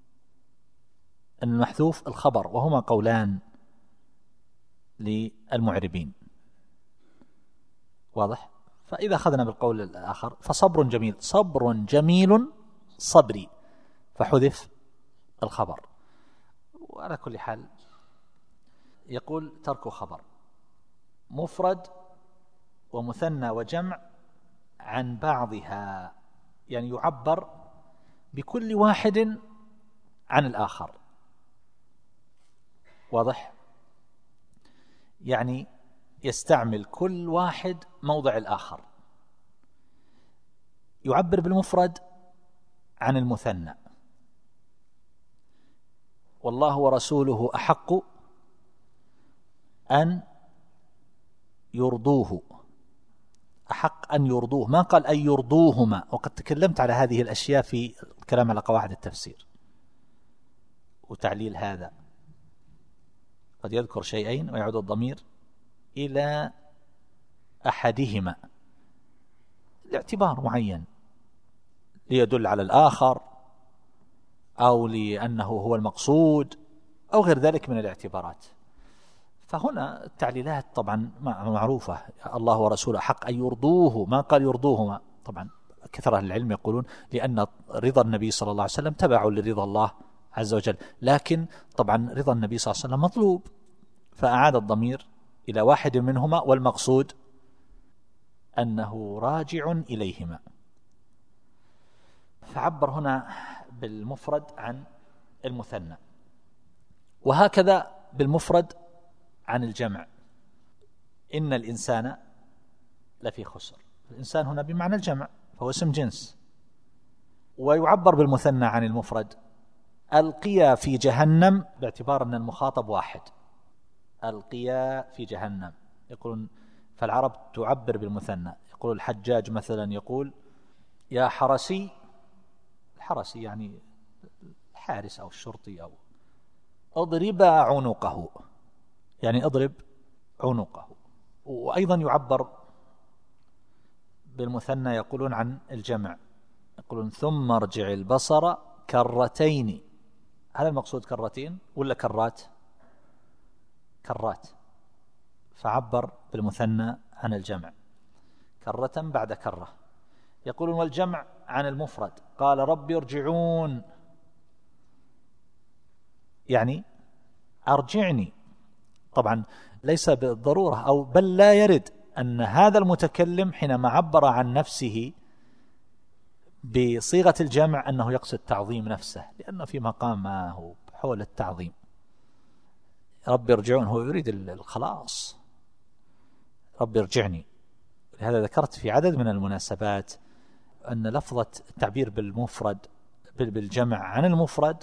المحذوف الخبر، وهما قولان للمعربين. واضح؟ فإذا أخذنا بالقول الآخر فصبر جميل صبر جميل صبري، فحذف الخبر. وعلى كل حال يقول ترك خبر مفرد ومثنى وجمع عن بعضها، يعني يعبر بكل واحد عن الآخر. واضح؟ يعني يستعمل كل واحد موضع الآخر. يعبر بالمفرد عن المثنى، والله ورسوله أحق أن يرضوه، أحق أن يرضوه، ما قال أن يرضوهما. وقد تكلمت على هذه الأشياء في الكلام على قواعد التفسير وتعليل هذا. قد يذكر شيئين ويعود الضمير إلى أحدهما لاعتبار معين، ليدل على الآخر أو لأنه هو المقصود أو غير ذلك من الاعتبارات. فهنا التعليلات طبعا معروفة، الله ورسوله حق أن يرضوه، ما قال يرضوهما. طبعا كثر أهل العلم يقولون لأن رضا النبي صلى الله عليه وسلم تبع لرضا الله عز وجل، لكن طبعا رضا النبي صلى الله عليه وسلم مطلوب، فأعاد الضمير إلى واحد منهما، والمقصود أنه راجع إليهما. فعبر هنا بالمفرد عن المثنى، وهكذا بالمفرد عن الجمع. إن الإنسان لفي خسر، الإنسان هنا بمعنى الجمع فهو اسم جنس. ويعبر بالمثنى عن المفرد ألقيا في جهنم، باعتبار أن المخاطب واحد. ألقيا في جهنم يقولون، فالعرب تعبر بالمثنى. يقول الحجاج مثلا يقول يا حرسي، الحرسي يعني الحارس أو الشرطي، أو اضربا عنقه يعني اضرب عنقه. وأيضا يعبر بالمثنى يقولون عن الجمع، يقولون ثم ارجع البصر كرتين. هل المقصود كرتين ولا كرات؟ كرات، فعبر بالمثنى عن الجمع كرة بعد كرة. يقولون والجمع عن المفرد قال رب ارجعون، يعني أرجعني. طبعا ليس بالضرورة أو بل لا يرد أن هذا المتكلم حينما عبر عن نفسه بصيغة الجمع أنه يقصد تعظيم نفسه، لأنه في مقام ما هو حول التعظيم. رب ارجعون هو يريد الخلاص، رب ارجعني. لهذا ذكرت في عدد من المناسبات أن لفظة التعبير بالمفرد بالجمع عن المفرد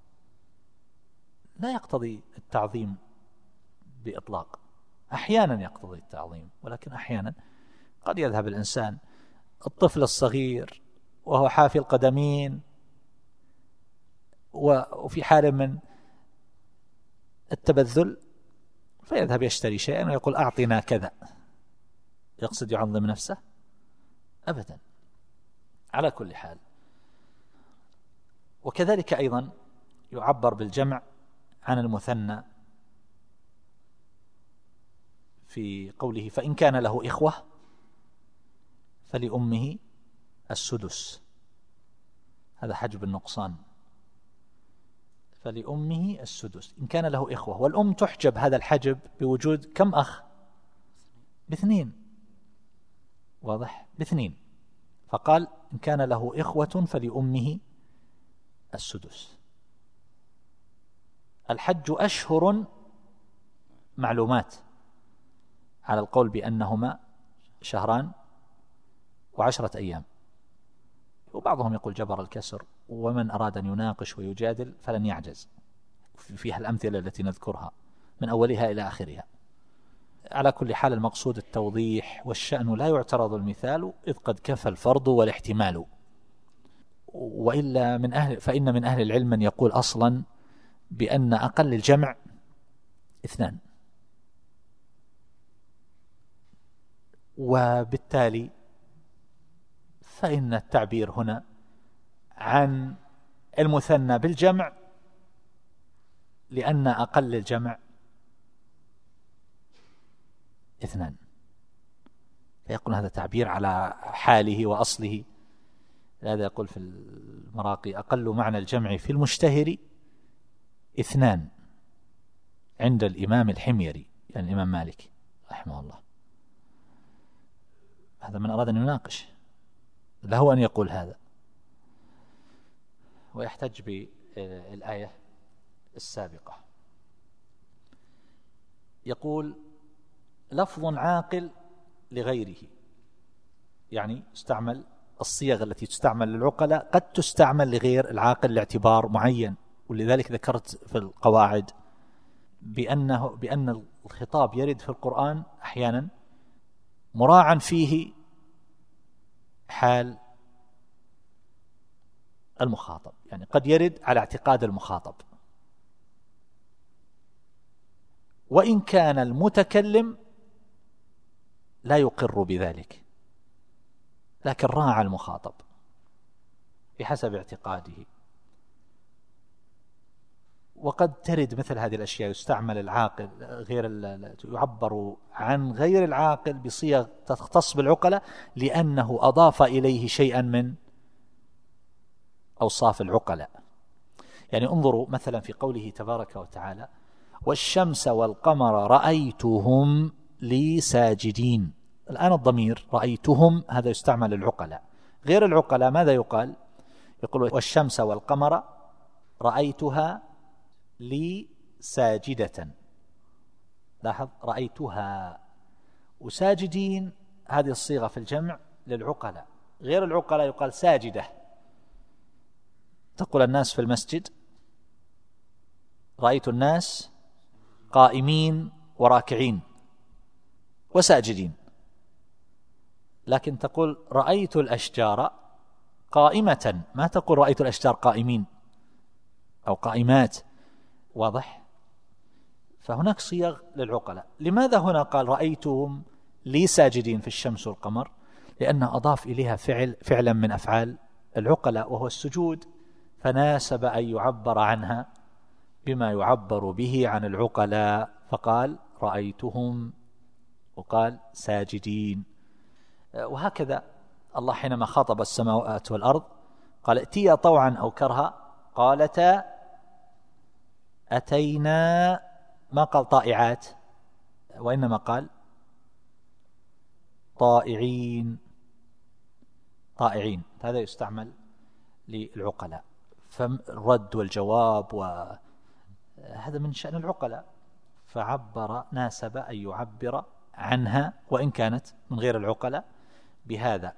لا يقتضي التعظيم بإطلاق. أحيانا يقتضي التعظيم، ولكن أحيانا قد يذهب الإنسان الطفل الصغير وهو حافي القدمين وفي حال من التبذل فيذهب يشتري شيئا ويقول أعطنا كذا، يقصد يعظم نفسه؟ أبدا. على كل حال وكذلك أيضا يعبر بالجمع عن المثنى في قوله فإن كان له إخوة فلأمه السدس، هذا حجب النقصان، فلأمه السدس إن كان له إخوة، والأم تحجب هذا الحجب بوجود كم أخ؟ ب2، واضح؟ ب2، فقال إن كان له إخوة فلأمه السدس. الحج أشهر معلومات على القول بأنهما 2 و10 أيام، وبعضهم يقول جبر الكسر، ومن أراد أن يناقش ويجادل فلن يعجز، فيها الأمثلة التي نذكرها من أولها إلى آخرها. على كل حال المقصود التوضيح، والشأن لا يعترض المثال إذ قد كفى الفرض والاحتمال. وإلا فإن من أهل العلم من يقول أصلا بأن أقل الجمع 2، وبالتالي فإن التعبير هنا عن المثنى بالجمع لأن أقل الجمع 2، فيقول هذا تعبير على حاله وأصله. هذا يقول في المراقي أقل معنى الجمع في المشتهر 2 عند الإمام الحميري، يعني الإمام مالك رحمه الله. هذا من أراد أن يناقش له أن يقول هذا، ويحتج بالآية السابقة. يقول لفظ عاقل لغيره، يعني استعمل الصيغ التي تستعمل للعقلاء قد تستعمل لغير العاقل لاعتبار معين، ولذلك ذكرت في القواعد بأن الخطاب يرد في القرآن أحيانا مراعا فيه حال المخاطب، يعني قد يرد على اعتقاد المخاطب، وإن كان المتكلم لا يقر بذلك، لكن راعى المخاطب بحسب اعتقاده. وقد ترد مثل هذه الأشياء، يستعمل العاقل يعبر عن غير العاقل بصيغ تختص بالعقلاء لأنه أضاف إليه شيئا من أوصاف العقلاء. يعني انظروا مثلا في قوله تبارك وتعالى والشمس والقمر رأيتهم لي ساجدين. الآن الضمير رأيتهم هذا يستعمل للعقلاء. غير العقلاء ماذا يقال؟ يقول والشمس والقمر رأيتها لي ساجدة، لاحظ رأيتها، وساجدين هذه الصيغة في الجمع للعقلاء. غير العقلاء يقال ساجدة، تقول الناس في المسجد رأيت الناس قائمين وراكعين وساجدين، لكن تقول رأيت الأشجار قائمة، ما تقول رأيت الأشجار قائمين أو قائمات، واضح؟ فهناك صيغ للعقلاء. لماذا هنا قال رأيتهم لي ساجدين في الشمس والقمر؟ لأنه أضاف إليها فعلا من أفعال العقلاء وهو السجود، فناسب أن يعبر عنها بما يعبر به عن العقلاء، فقال رأيتهم وقال ساجدين. وهكذا الله حينما خاطب السماوات والأرض قال ائتيا طوعا أو كرها قالتا أتينا، ما قال طائعات وإنما قال طائعين، هذا يستعمل للعقلاء. فالرد والجواب وهذا من شأن العقلاء، فعبر ناسب أن يعبر عنها وإن كانت من غير العقلاء بهذا.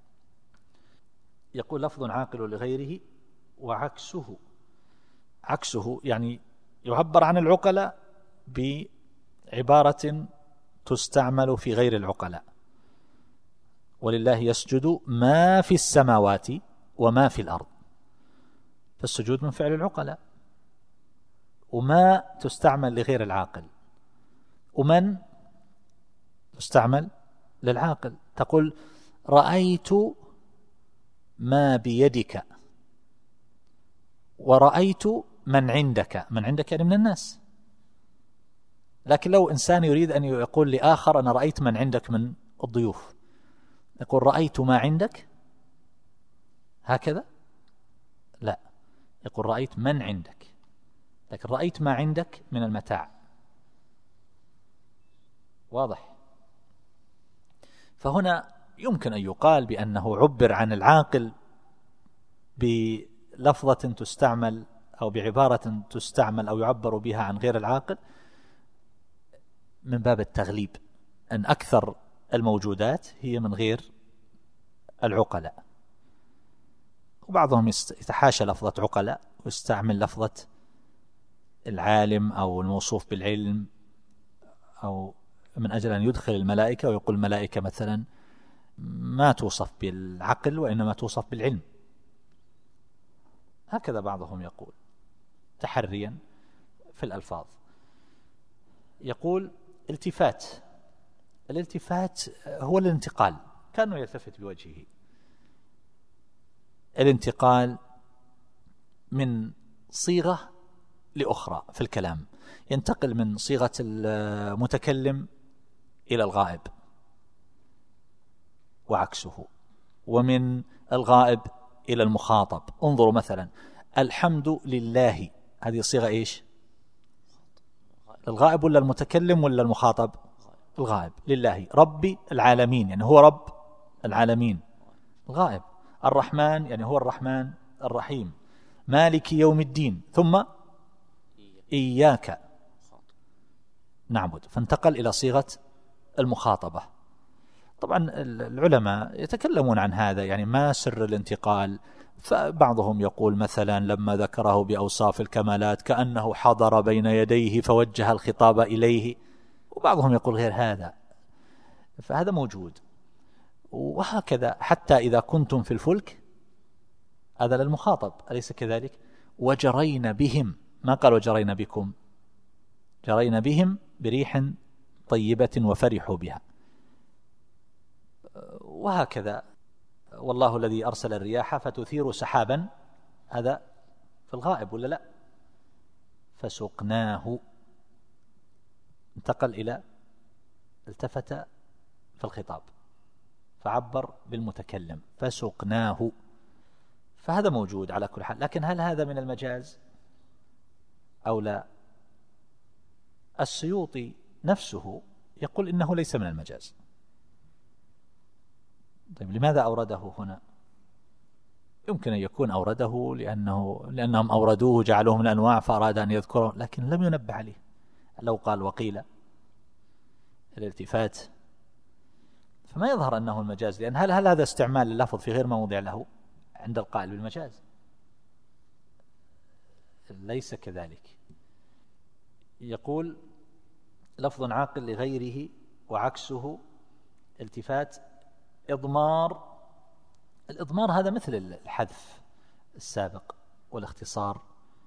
يقول لفظ عاقل لغيره وعكسه، عكسه يعني يعبر عن العقلاء بعبارة تستعمل في غير العقلاء. ولله يسجد ما في السماوات وما في الأرض، فالسجود من فعل العقلاء، وما تستعمل لغير العاقل، ومن تستعمل للعاقل. تقول رأيت ما بيدك، ورأيت من عندك، من عندك يعني من الناس. لكن لو إنسان يريد أن يقول لآخر أنا رأيت من عندك من الضيوف، يقول رأيت ما عندك هكذا؟ لا، يقول رأيت من عندك، لكن رأيت ما عندك من المتاع. واضح؟ فهنا يمكن أن يقال بأنه عبر عن العاقل بلفظة تستعمل أو بعبارة تستعمل أو يعبر بها عن غير العاقل من باب التغليب، أن أكثر الموجودات هي من غير العقلاء. وبعضهم يتحاشى لفظة عقلاء ويستعمل لفظة العالم أو الموصوف بالعلم، أو من أجل أن يدخل الملائكة ويقول الملائكة مثلا ما توصف بالعقل وإنما توصف بالعلم. هكذا بعضهم يقول تحريا في الألفاظ. يقول التفات. الالتفات هو الانتقال، كأنه يلتفت بوجهه، الانتقال من صيغة لأخرى في الكلام، ينتقل من صيغة المتكلم إلى الغائب وعكسه، ومن الغائب إلى المخاطب. انظروا مثلا الحمد لله، هذه صيغة إيش؟ الغائب ولا المتكلم ولا المخاطب؟ الغائب. لله رب العالمين يعني هو رب العالمين، الغائب. الرحمن يعني هو الرحمن الرحيم. مالك يوم الدين، ثم إياك نعبد، فانتقل إلى صيغة المخاطبة. طبعا العلماء يتكلمون عن هذا، يعني ما سر الانتقال. فبعضهم يقول مثلا لما ذكره بأوصاف الكمالات كأنه حضر بين يديه فوجه الخطاب إليه، وبعضهم يقول غير هذا، فهذا موجود. وهكذا حتى إذا كنتم في الفلك، هذا للمخاطب أليس كذلك؟ وجرينا بهم، ما قال وجرينا بكم، جرينا بهم بريح طيبة وفرحوا بها. وهكذا والله الذي أرسل الرياح فتثير سحابا، هذا في الغائب ولا لا؟ فسقناه، انتقل إلى التفت في الخطاب فعبر بالمتكلم فسقناه، فهذا موجود على كل حال. لكن هل هذا من المجاز أو لا؟ السيوطي نفسه يقول إنه ليس من المجاز. طيب لماذا أورده هنا؟ يمكن أن يكون أورده لأنهم أوردوه جعلوه من الأنواع فأراد أن يذكره، لكن لم ينبه عليه. لو قال وقيل الالتفات فما يظهر أنه المجاز، لأن هل هذا استعمال اللفظ في غير ما موضع له عند القائل بالمجاز؟ ليس كذلك. يقول لفظ عاقل لغيره وعكسه التفات إضمار. الإضمار هذا مثل الحذف السابق والاختصار،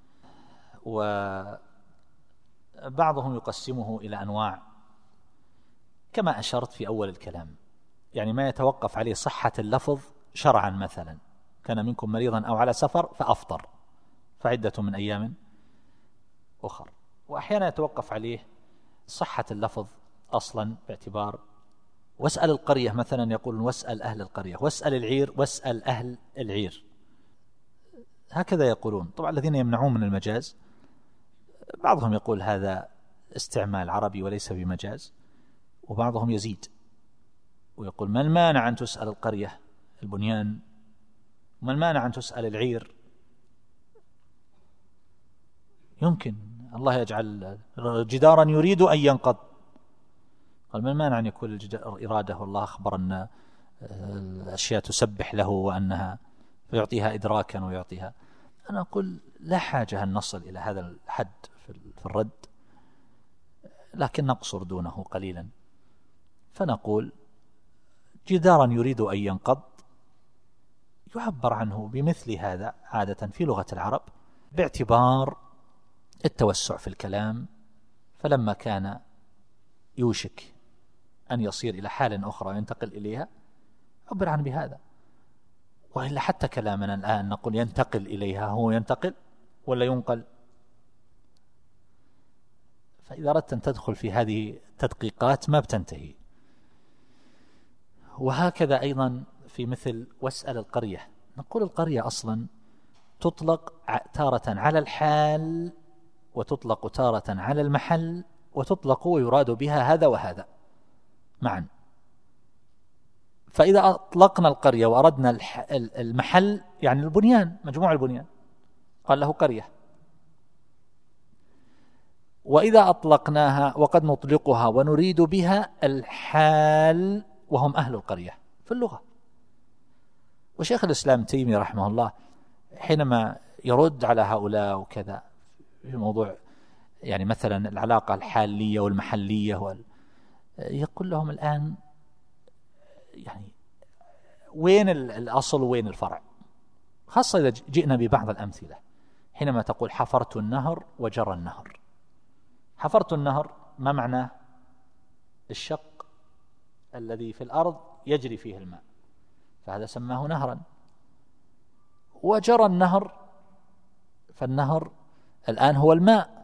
وبعضهم يقسمه إلى أنواع كما أشرت في أول الكلام، يعني ما يتوقف عليه صحة اللفظ شرعا، مثلا كان منكم مريضا أو على سفر فأفطر فعدة من أيام أخر. وأحيانا يتوقف عليه صحة اللفظ أصلا باعتبار واسأل القرية مثلا، يقول واسأل أهل القرية، واسأل العير واسأل أهل العير، هكذا يقولون. طبعا الذين يمنعون من المجاز بعضهم يقول هذا استعمال عربي وليس بمجاز، وبعضهم يزيد ويقول ما المانع أن تسأل القرية البنيان، وما المانع أن تسأل العير. يمكن الله يجعل جدارا يريد أن ينقض، قال ما المانع أن يكون الجدار إرادة، والله أخبر أن الأشياء تسبح له وأنها فيعطيها إدراكا ويعطيها. أنا أقول لا حاجة أن نصل إلى هذا الحد في الرد، لكن نقصر دونه قليلا فنقول جدارا يريد أن ينقض يعبر عنه بمثل هذا عادة في لغة العرب باعتبار التوسع في الكلام، فلما كان يوشك أن يصير إلى حال أخرى وينتقل إليها عبر عنه بهذا. وإلا حتى كلامنا الآن نقول ينتقل إليها، هو ينتقل ولا ينقل؟ فإذا أردت أن تدخل في هذه التدقيقات ما بتنتهي. وهكذا أيضا في مثل واسأل القرية. نقول القرية أصلا تطلق تارة على الحال، وتطلق تارة على المحل، وتطلق ويراد بها هذا وهذا معا. فإذا أطلقنا القرية وأردنا المحل يعني البنيان، مجموع البنيان، قال له قرية. وإذا أطلقناها وقد نطلقها ونريد بها الحال وهم أهل القرية في اللغة. وشيخ الإسلام تيمية رحمه الله حينما يرد على هؤلاء وكذا في موضوع يعني مثلا العلاقة الحالية والمحلية يقول لهم الآن يعني وين الأصل وين الفرع، خاصة إذا جئنا ببعض الأمثلة. حينما تقول حفرت النهر وجرى النهر، حفرت النهر ما معناه؟ الشق الذي في الأرض يجري فيه الماء، فهذا سماه نهرا. وجرى النهر، فالنهر الآن هو الماء.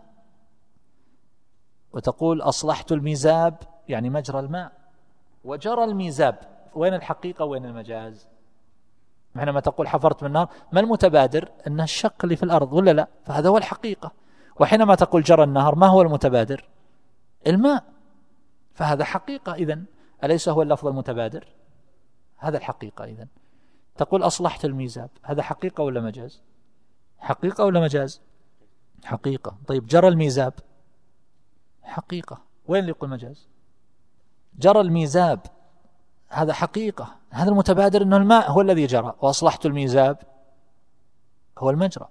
وتقول أصلحت الميزاب يعني مجرى الماء، وجرى الميزاب، وين الحقيقة وين المجاز؟ حينما تقول حفرت من النهر ما المتبادر؟ أنه الشق اللي في الأرض ولا لا؟ فهذا هو الحقيقة. وحينما تقول جرى النهر ما هو المتبادر؟ الماء، فهذا حقيقة. إذن أليس هو اللفظ المتبادر؟ هذا الحقيقة. إذن تقول أصلحت الميزاب، هذا حقيقة ولا مجاز؟ حقيقة ولا مجاز؟ حقيقة. طيب جرى الميزاب حقيقة، وين اللي يقول مجاز؟ جرى الميزاب هذا حقيقة، هذا المتبادر أنه الماء هو الذي جرى، وأصلحت الميزاب هو المجرى.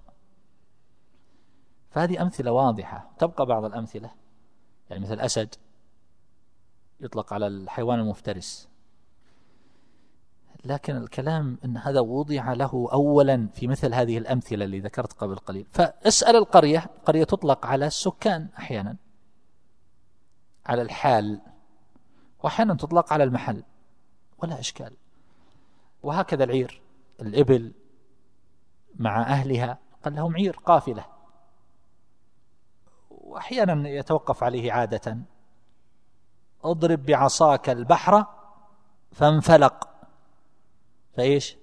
فهذه أمثلة واضحة. تبقى بعض الأمثلة يعني مثل أسد يطلق على الحيوان المفترس، لكن الكلام أن هذا وضع له أولا في مثل هذه الأمثلة اللي ذكرت قبل قليل. فاسأل القرية، قرية تطلق على السكان أحيانا، على الحال، وأحيانا تطلق على المحل، ولا إشكال. وهكذا العير، الإبل مع أهلها قال لهم عير قافلة. وأحيانا يتوقف عليه عادة اضرب بعصاك البحر فانفلق، فإيش؟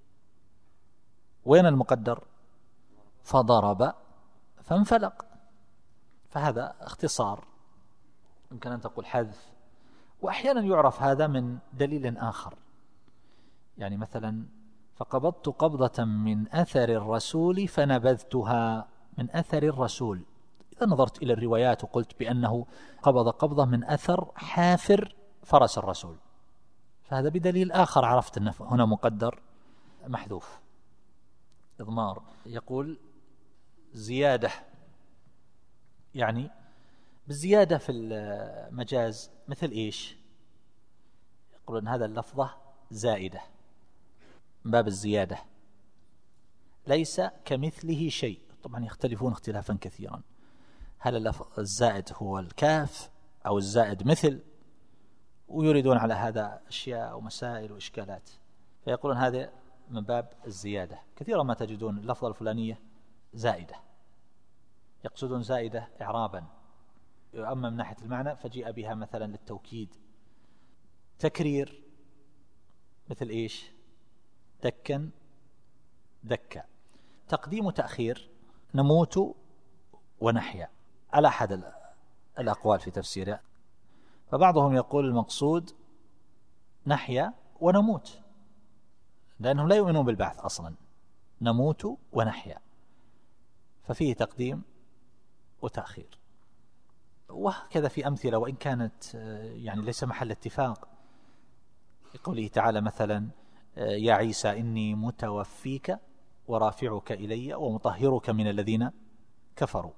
وين المقدر؟ فضرب فانفلق. فهذا اختصار، يمكن أن تقول حذف. وأحيانا يعرف هذا من دليل آخر، يعني مثلا فقبضت قبضة من أثر الرسول فنبذتها. من أثر الرسول، إذا نظرت إلى الروايات وقلت بأنه قبض قبضة من أثر حافر فرس الرسول، فهذا بدليل آخر عرفت أنه هنا مقدر محذوف إضمار. يقول زيادة، يعني بالزيادة في المجاز مثل إيش؟ يقولون هذا اللفظة زائدة من باب الزيادة، ليس كمثله شيء. طبعا يختلفون اختلافا كثيرا، هل اللفظ الزائد هو الكاف أو الزائد مثل، ويريدون على هذا أشياء ومسائل وإشكالات، فيقولون هذا من باب الزيادة. كثيرا ما تجدون اللفظة الفلانية زائدة، يقصدون زائدة إعرابا، أما من ناحية المعنى فجيء بها مثلا للتوكيد. تكرير مثل إيش؟ دكا دكا. تقديم وتأخير نموت ونحيا على أحد الأقوال في تفسيره. فبعضهم يقول المقصود نحيا ونموت، لأنهم لا يؤمنون بالبعث أصلا، نموت ونحيا، ففيه تقديم وتأخير. وهكذا في أمثلة وإن كانت يعني ليس محل اتفاق. يقوله تعالى مثلا يا عيسى إني متوفيك ورافعك إلي ومطهرك من الذين كفروا.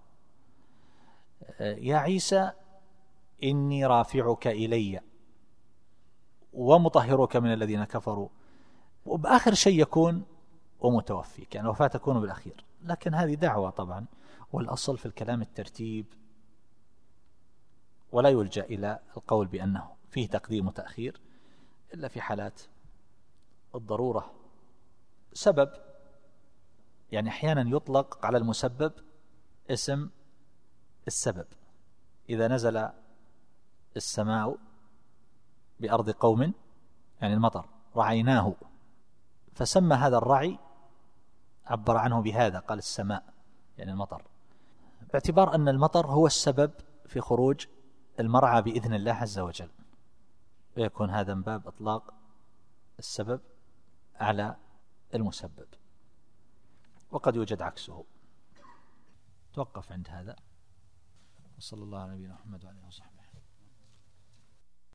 يا عيسى إني رافعك إلي ومطهرك من الذين كفروا، وبآخر شيء يكون ومتوفيك، يعني الوفاة تكون بالأخير. لكن هذه دعوة طبعا، والأصل في الكلام الترتيب، ولا يلجأ إلى القول بأنه فيه تقديم وتأخير إلا في حالات الضرورة. سبب يعني أحيانا يطلق على المسبب اسم السبب. إذا نزل السماء بأرض قوم، يعني المطر، رعيناه، فسمى هذا الرعي، عبر عنه بهذا، قال السماء يعني المطر، باعتبار أن المطر هو السبب في خروج المرعى بإذن الله عز وجل، ويكون هذا من باب إطلاق السبب على المسبب، وقد يوجد عكسه. توقف عند هذا، وصلى الله على نبينا محمد وعلى اله وصحبه.